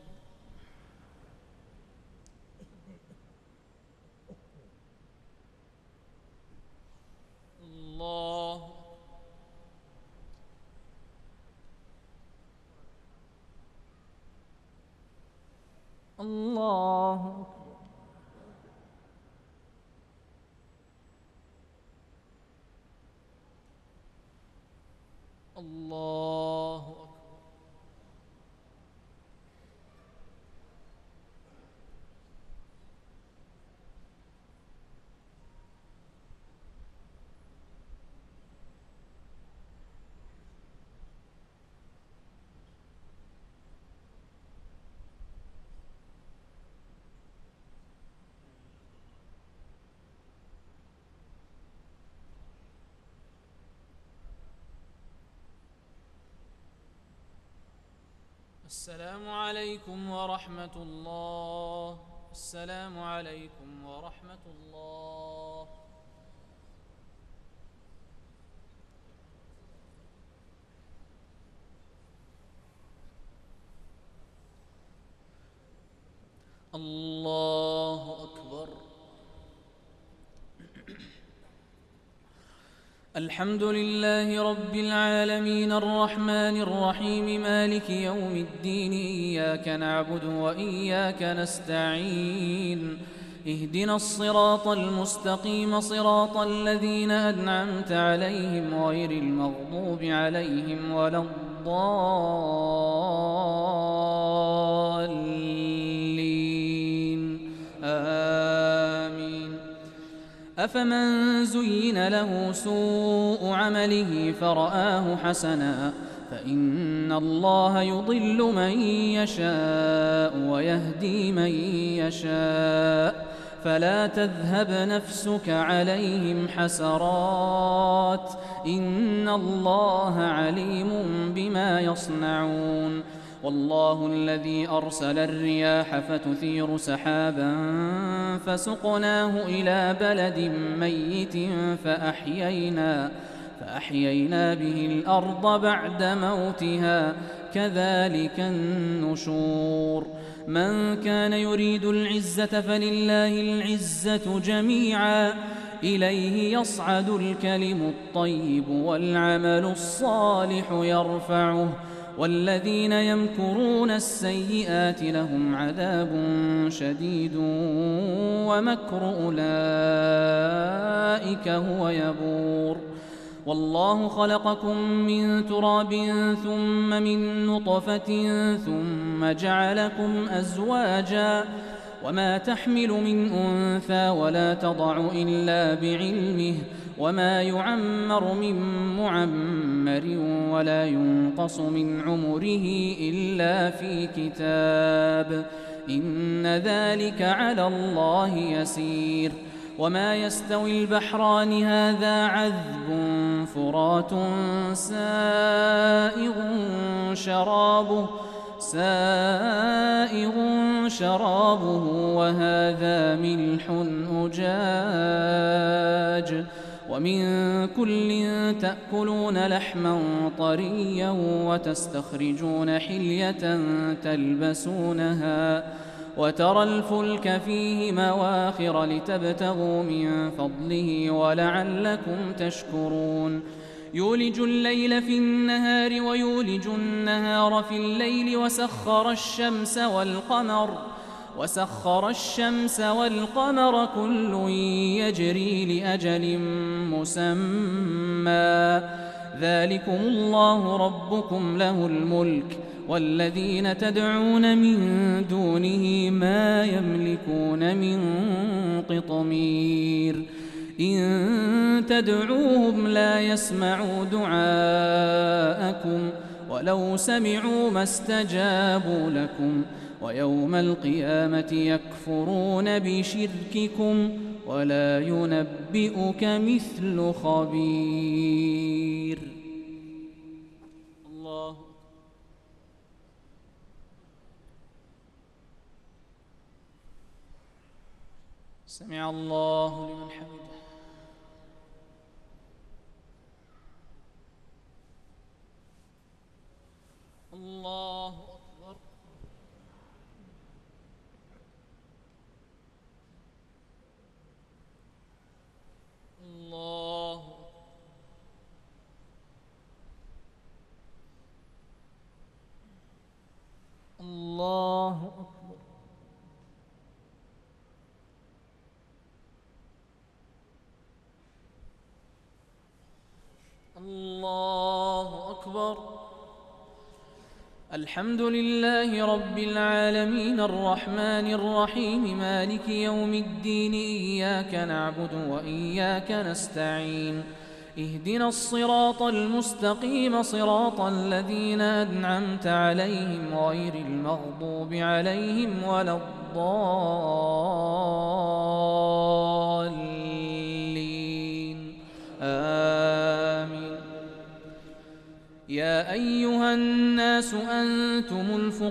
الله الله السلام عليكم ورحمة الله. السلام عليكم ورحمة الله. الله أكبر. الحمد لله رب العالمين الرحمن الرحيم مالك يوم الدين إياك نعبد وإياك نستعين اهدنا الصراط المستقيم صراط الذين أنعمت عليهم غير المغضوب عليهم ولا الضالين آمين. أفمن زين له سوء عمله فرآه حسنا فإن الله يضل من يشاء ويهدي من يشاء فلا تذهب نفسك عليهم حسرات إن الله عليم بما يصنعون. والله الذي أرسل الرياح فتثير سحابا فسقناه إلى بلد ميت فأحيينا, فأحيينا به الأرض بعد موتها كذلك النشور. من كان يريد العزة فلله العزة جميعا إليه يصعد الكلم الطيب والعمل الصالح يرفعه والذين يمكرون السيئات لهم عذاب شديد ومكر أولئك هو يبور. والله خلقكم من تراب ثم من نطفة ثم جعلكم أزواجا وما تحمل من أنثى ولا تضع إلا بعلمه وما يعمر من معمر ولا ينقص من عمره إلا في كتاب إن ذلك على الله يسير. وما يستوي البحران هذا عذب فرات سائغ شرابه سائغ شرابه وهذا ملح أجاج ومن كل تأكلون لحما طريا وتستخرجون حلية تلبسونها وترى الفلك فيه مواخر لتبتغوا من فضله ولعلكم تشكرون. يولج الليل في النهار ويولج النهار في الليل وسخر الشمس والقمر وسخر الشمس والقمر كل يجري لأجل مسمى ذلكم الله ربكم له الملك والذين تدعون من دونه ما يملكون من قطمير إن تدعوهم لا يسمعوا دعاءكم ولو سمعوا ما استجابوا لكم ويوم القيامة يكفرون بشرككم ولا ينبئك مثل خبير. الله سمع الله لمن حمده. الله أكبر. الله الله أكبر. الله أكبر. الحمد لله رب العالمين الرحمن الرحيم مالك يوم الدين إياك نعبد وإياك نستعين اهدنا الصراط المستقيم صراط الذين أنعمت عليهم غير المغضوب عليهم ولا الضالين آمين. يا أيها الناس أنتم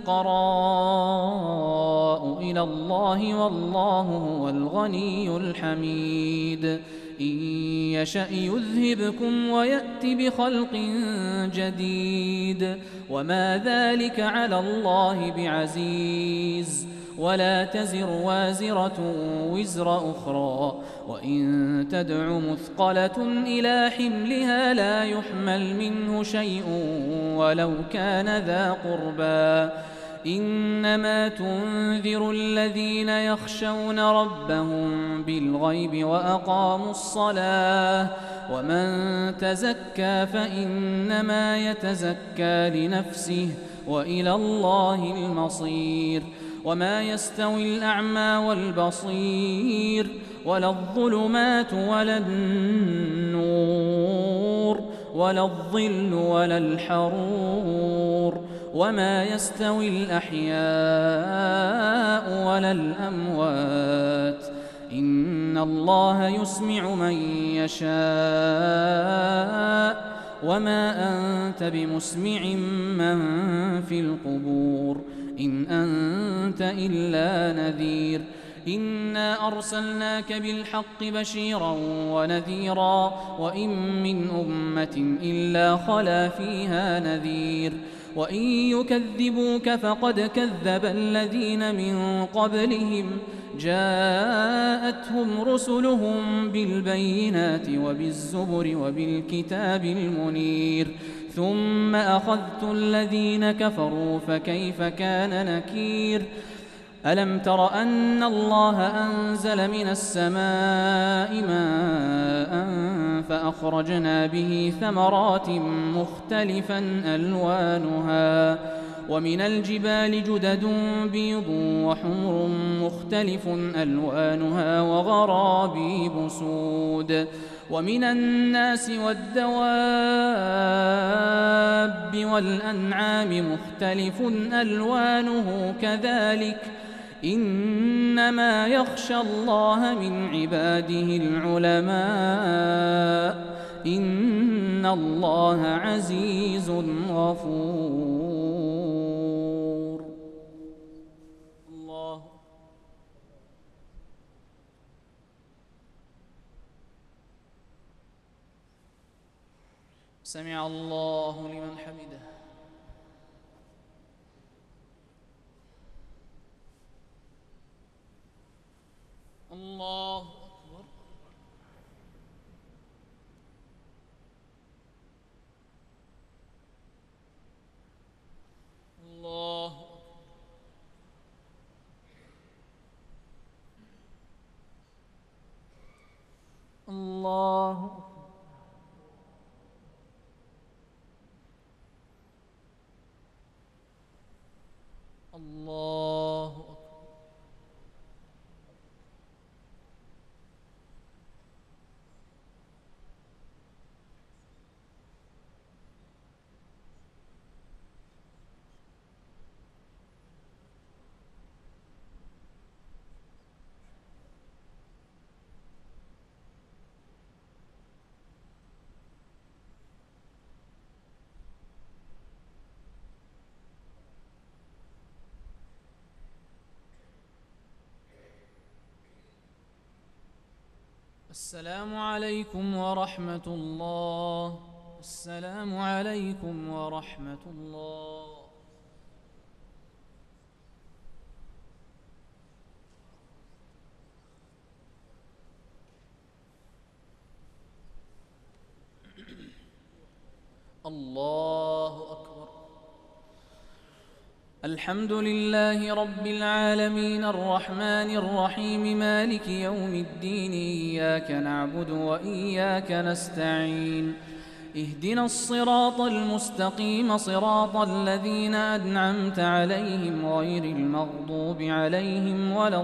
الفقراء إلى الله والله هو الغني الحميد إن يشأ يذهبكم ويأت بخلق جديد وما ذلك على الله بعزيز ولا تزر وازرة وزر أخرى وإن تدع مثقلة إلى حملها لا يحمل منه شيء ولو كان ذا قربى إنما تنذر الذين يخشون ربهم بالغيب وأقاموا الصلاة ومن تزكى فإنما يتزكى لنفسه وإلى الله المصير وما يستوي الأعمى والبصير ولا الظلمات ولا النور ولا الظل ولا الحرور وما يستوي الأحياء ولا الأموات إن الله يسمع من يشاء وما أنت بمسمع من في القبور إن أنت إلا نذير إنا أرسلناك بالحق بشيرا ونذيرا وإن من أمة إلا خلا فيها نذير وإن يكذبوك فقد كذب الذين من قبلهم جاءتهم رسلهم بالبينات وبالزبر وبالكتاب المنير ثم أخذت الذين كفروا فكيف كان نكير ألم تر أن الله أنزل من السماء ماء فأخرجنا به ثمرات مختلفا ألوانها ومن الجبال جدد بيض وحمر مختلف ألوانها وغرابيب سود ومن الناس والدواب والأنعام مختلف ألوانه كذلك إنما يخشى الله من عباده العلماء إن الله عزيز غفور. الله سمع الله لمن حمده. الله أكبر. الله الله الله أكبر. السلام عليكم ورحمة الله. السلام عليكم ورحمة الله. الله أكبر. الحمد لله رب العالمين الرحمن الرحيم مالك يوم الدين إياك نعبد وإياك نستعين اهدنا الصراط المستقيم صراط الذين أنعمت عليهم غير المغضوب عليهم ولا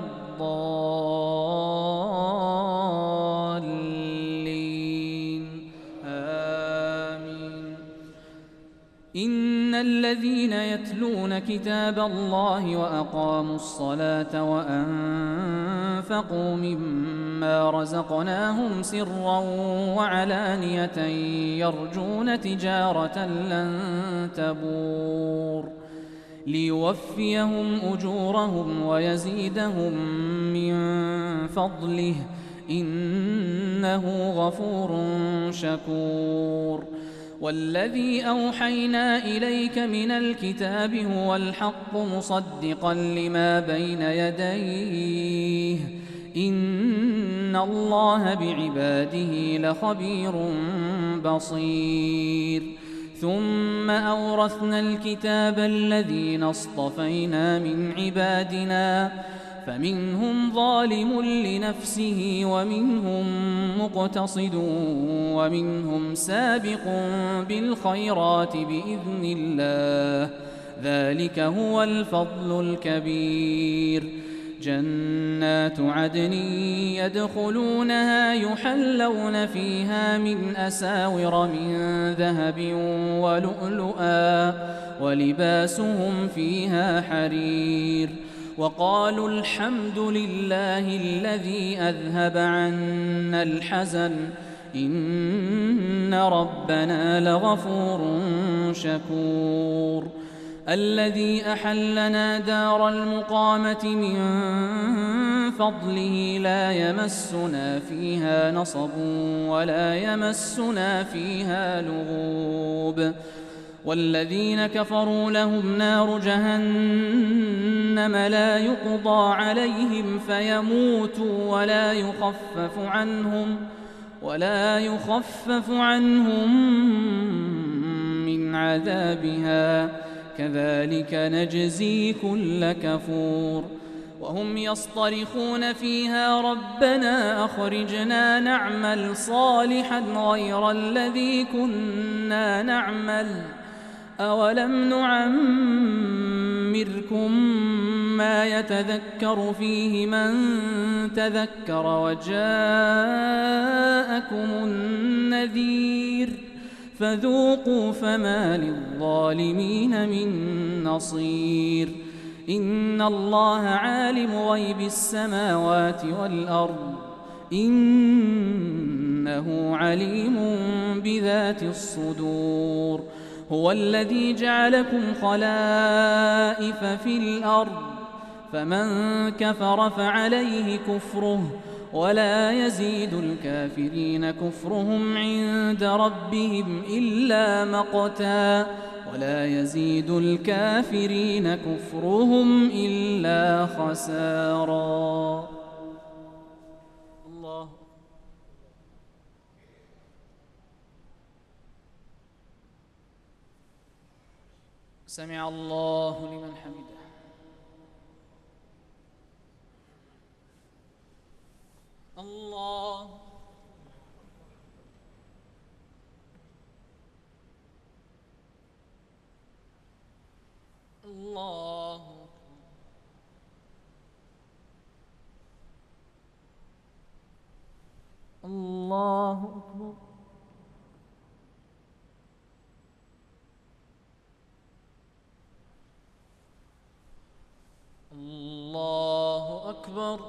الضالين آمين. إن الذين يتلون كتاب الله وأقاموا الصلاة وأنفقوا مما رزقناهم سرا وعلانية يرجون تجارة لن تبور ليوفيهم أجورهم ويزيدهم من فضله إنه غفور شكور. والذي أوحينا إليك من الكتاب هو الحق مصدقا لما بين يديه إن الله بعباده لخبير بصير. ثم أورثنا الكتاب الذين اصطفينا من عبادنا فمنهم ظالم لنفسه ومنهم مقتصد ومنهم سابق بالخيرات بإذن الله ذلك هو الفضل الكبير. جنات عدن يدخلونها يحلون فيها من أساور من ذهب ولؤلؤا ولباسهم فيها حرير. وقالوا الحمد لله الذي أذهب عنا الحزن إن ربنا لغفور شكور. الذي أحلنا دار المقامة من فضله لا يمسنا فيها نصب ولا يمسنا فيها لغوب. والذين كفروا لهم نار جهنم لا يقضى عليهم فيموتوا ولا يخفف عنهم ولا يخفف عنهم من عذابها كذلك نجزي كل كفور. وهم يصطرخون فيها ربنا أخرجنا نعمل صالحا غير الذي كنا نعمل أولم نعمركم ما يتذكر فيه من تذكر وجاءكم النذير فذوقوا فما للظالمين من نصير. إن الله عالم غيب السماوات والأرض إنه عليم بذات الصدور. هو الذي جعلكم خلائف في الأرض فمن كفر فعليه كفره ولا يزيد الكافرين كفرهم عند ربهم إلا مقتا ولا يزيد الكافرين كفرهم إلا خسارا. الله سمع الله لمن حمده. الله الله الله أكبر. الله أكبر.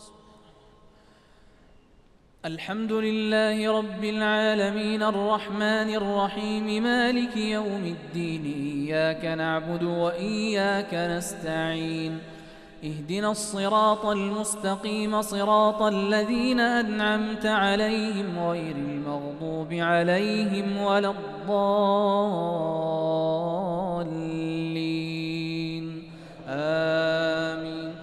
الحمد لله رب العالمين الرحمن الرحيم مالك يوم الدين إياك نعبد وإياك نستعين اهدنا الصراط المستقيم صراط الذين أنعمت عليهم غير المغضوب عليهم ولا الضالين آمين.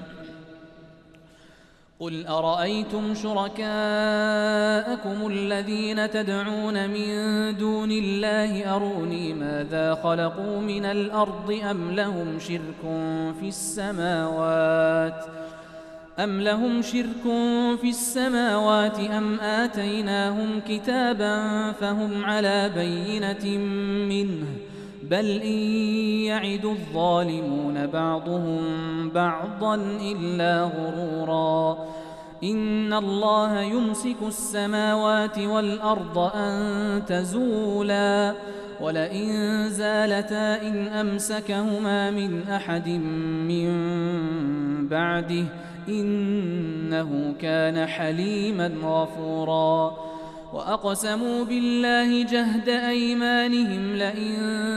قل أرأيتم شركاءكم الذين تدعون من دون الله أروني ماذا خلقوا من الأرض أم لهم شرك في السماوات أم لهم شرك في السماوات أم آتيناهم كتابا فهم على بينة منه بل إن يعد الظالمون بعضهم بعضا إلا غرورا. إن الله يمسك السماوات والأرض أن تزولا ولئن زالتا إن أمسكهما من أحد من بعده إنه كان حليما غفورا وأقسموا بالله جهد أيمانهم لئن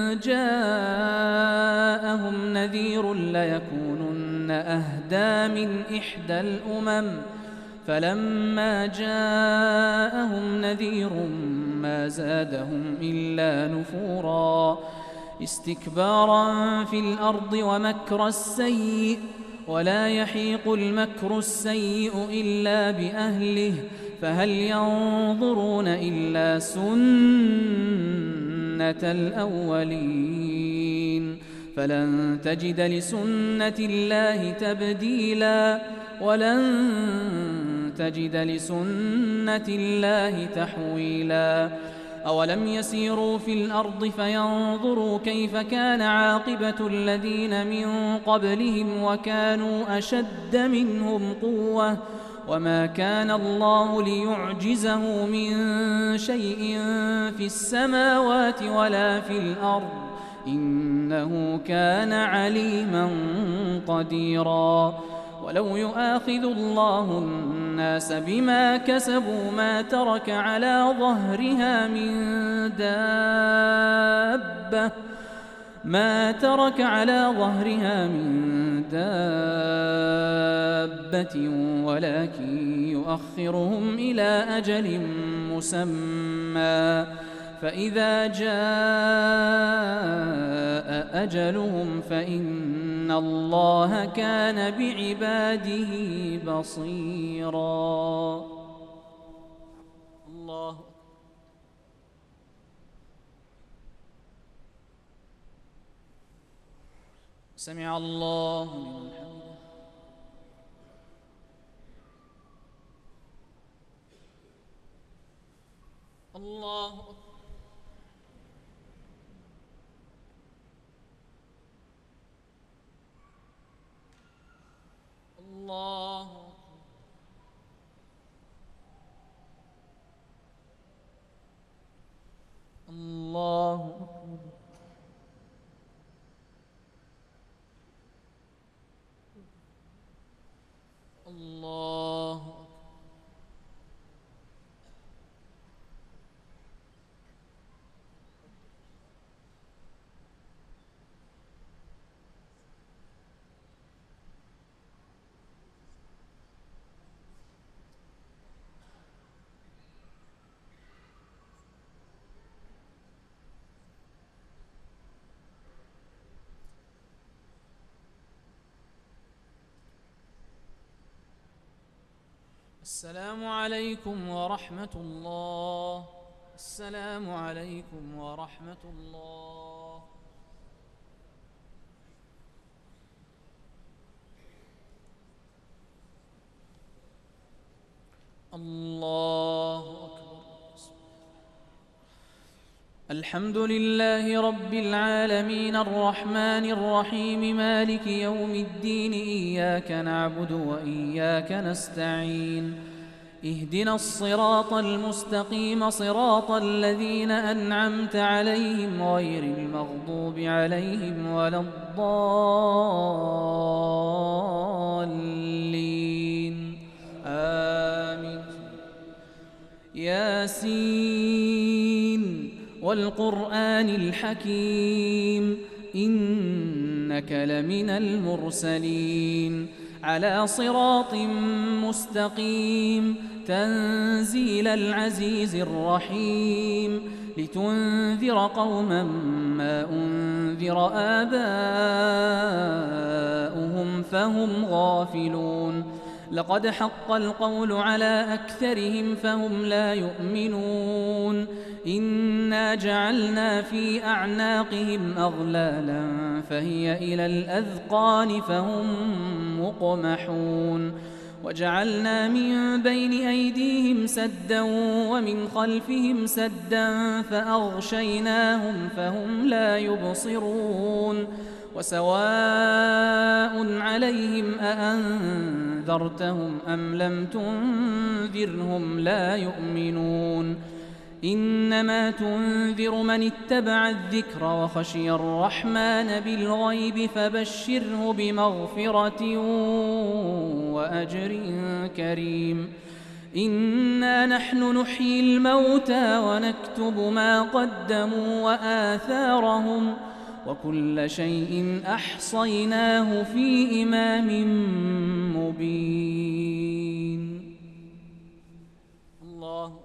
جاءهم نذير ليكونن أهدى من إحدى الأمم فلما جاءهم نذير ما زادهم إلا نفورا استكبارا في الأرض ومكر السيء ولا يحيق المكر السيء إلا بأهله فهل ينظرون إلا سنة الأولين فلن تجد لسنة الله تبديلا ولن تجد لسنة الله تحويلا أولم يسيروا في الأرض فينظروا كيف كان عاقبة الذين من قبلهم وكانوا أشد منهم قوة وما كان الله ليعجزه من شيء في السماوات ولا في الأرض إنه كان عليما قديرا ولو يؤاخذ الله الناس بما كسبوا ما ترك على ظهرها من دابة ما ترك على ظهرها من دابة ولكن يؤخرهم إلى أجل مسمى فإذا جاء أجلهم فإن الله كان بعباده بصيرا. الله سمع الله لمن حمده. الله أكبر. الله الله أكبر. الله السلام عليكم ورحمة الله. السلام عليكم ورحمة الله. الله أكبر. الحمد لله رب العالمين الرحمن الرحيم مالك يوم الدين إياك نعبد وإياك نستعين اهدنا الصراط المستقيم صراط الذين أنعمت عليهم غير المغضوب عليهم ولا الضالين آمين. ياسين والقرآن الحكيم إنك لمن المرسلين على صراط مستقيم تنزيل العزيز الرحيم لتنذر قوما ما أنذر آباؤهم فهم غافلون لقد حق القول على أكثرهم فهم لا يؤمنون إنا جعلنا في أعناقهم أغلالا فهي إلى الأذقان فهم مقمحون وجعلنا من بين أيديهم سدا ومن خلفهم سدا فأغشيناهم فهم لا يبصرون وسواء عليهم أأنذرتهم أنذرتهم أم لم تنذرهم لا يؤمنون إنما تنذر من اتبع الذكر وخشي الرحمن بالغيب فبشره بمغفرة وأجر كريم إنا نحن نحيي الموتى ونكتب ما قدموا وآثارهم وكل شيء أحصيناه في إمام مبين. الله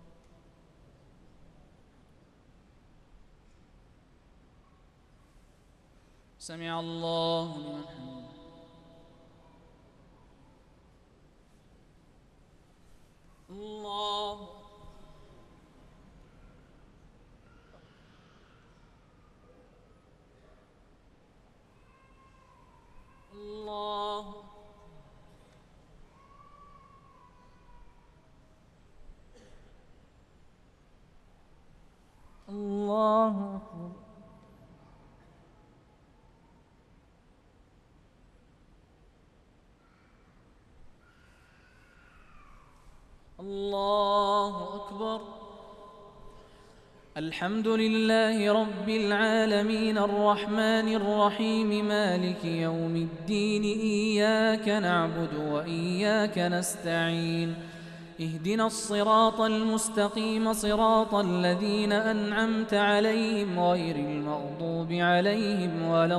سمع الله لمن حمده. الله الله الله أكبر. الله أكبر. الحمد لله رب العالمين الرحمن الرحيم مالك يوم الدين إياك نعبد وإياك نستعين اهدنا الصراط المستقيم صراط الذين أنعمت عليهم غير المغضوب عليهم ولا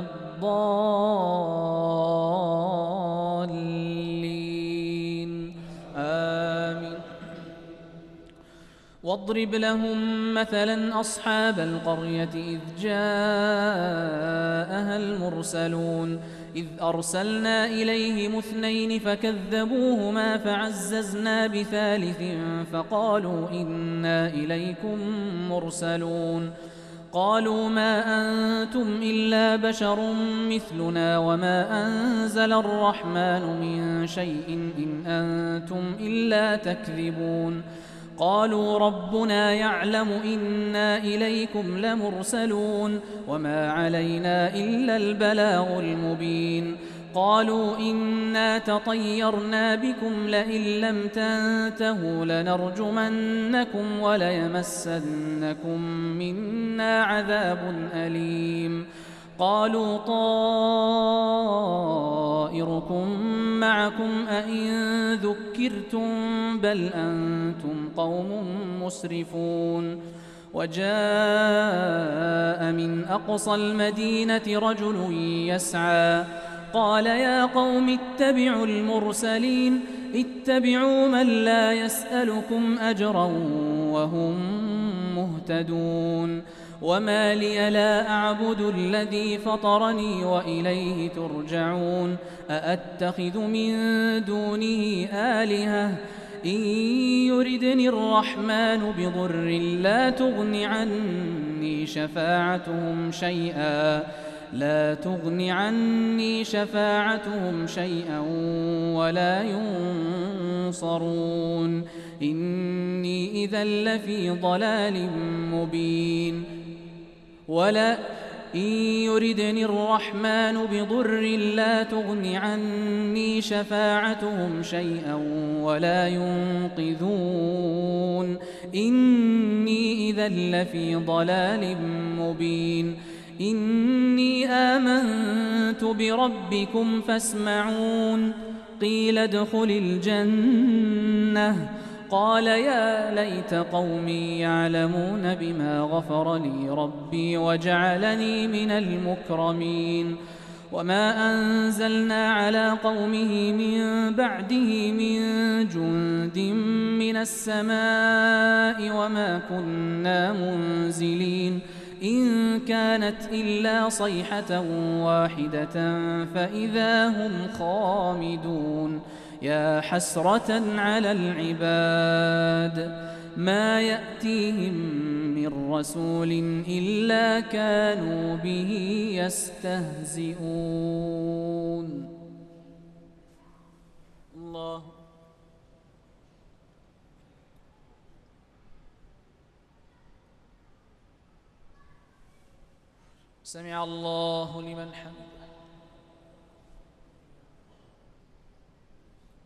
الضالين آمين. واضرب لهم مثلا أصحاب القرية إذ جاءها المرسلون إذ أرسلنا إليهم اثنين فكذبوهما فعززنا بثالث فقالوا إنا إليكم مرسلون قالوا ما أنتم إلا بشر مثلنا وما أنزل الرحمن من شيء إن أنتم إلا تكذبون قالوا ربنا يعلم إنا إليكم لمرسلون وما علينا إلا البلاغ المبين قالوا إنا تطيرنا بكم لئن لم تنتهوا لنرجمنكم وليمسنكم منا عذاب أليم قالوا طائركم معكم أئن ذكرتم بل أنتم قوم مسرفون وجاء من أقصى المدينة رجل يسعى قال يا قوم اتبعوا المرسلين اتبعوا من لا يسألكم أجرا وهم مهتدون وما لي لا أعبد الذي فطرني وإليه ترجعون أأتخذ من دونه آلهة إن يردني الرحمن بضر لا تغن عني شفاعتهم شيئا لا تغن عني شفاعتهم شيئا ولا ينصرون إني إذا لفي ضلال مبين ولا إن يردني الرحمن بضر لا تغن عني شفاعتهم شيئا ولا ينقذون إني إذا لفي ضلال مبين إني آمنت بربكم فاسمعون قيل ادخل الجنة قال يا ليت قومي يعلمون بما غفر لي ربي وجعلني من المكرمين وما أنزلنا على قومه من بعده من جند من السماء وما كنا منزلين إن كانت إلا صيحة واحدة فإذا هم خامدون يا حسرة على العباد ما يأتيهم من رسول إلا كانوا به يستهزئون. الله سمع الله لمن حمده.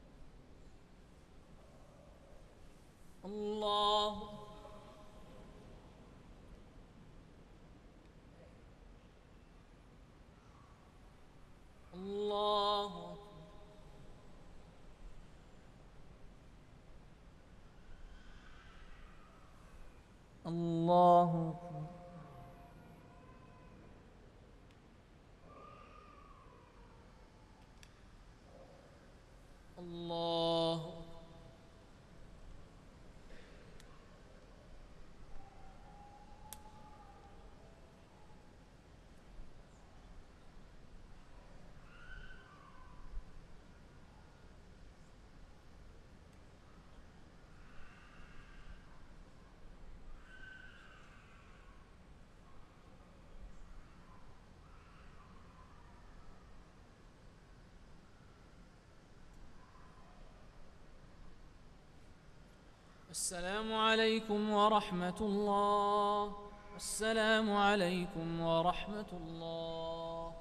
السلام عليكم ورحمة الله. السلام عليكم ورحمة الله.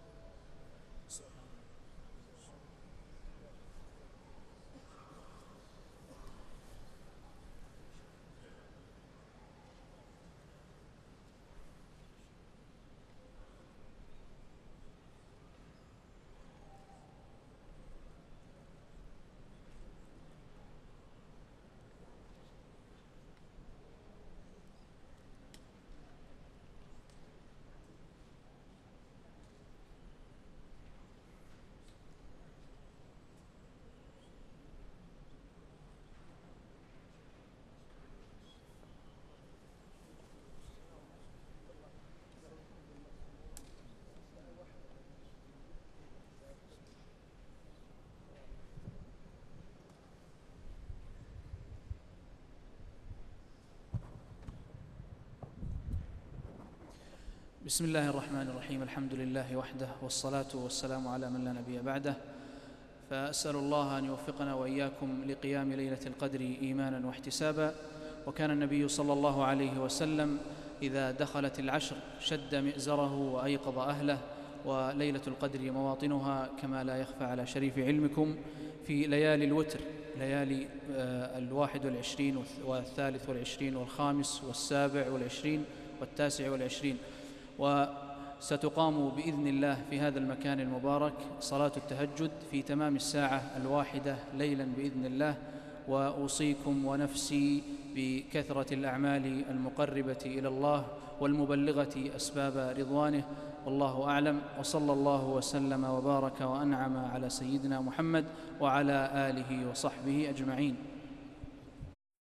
بسم الله الرحمن الرحيم. الحمد لله وحده، والصلاة والسلام على من لا نبي بعده. فأسأل الله أن يوفقنا وإياكم لقيام ليلة القدر إيمانا واحتسابا. وكان النبي صلى الله عليه وسلم إذا دخلت العشر شد مئزره وأيقظ أهله. وليلة القدر مواطنها كما لا يخفى على شريف علمكم في ليالي الوتر، ليالي الواحد والعشرين والثالث والعشرين والخامس والسابع والعشرين والتاسع والعشرين. وستقام بإذن الله في هذا المكان المبارك صلاة التهجد في تمام الساعة الواحدة ليلا بإذن الله. وأوصيكم ونفسي بكثرة الأعمال المقربة إلى الله والمبلغة أسباب رضوانه، والله أعلم. وصلى الله وسلم وبارك وأنعم على سيدنا محمد وعلى آله وصحبه أجمعين.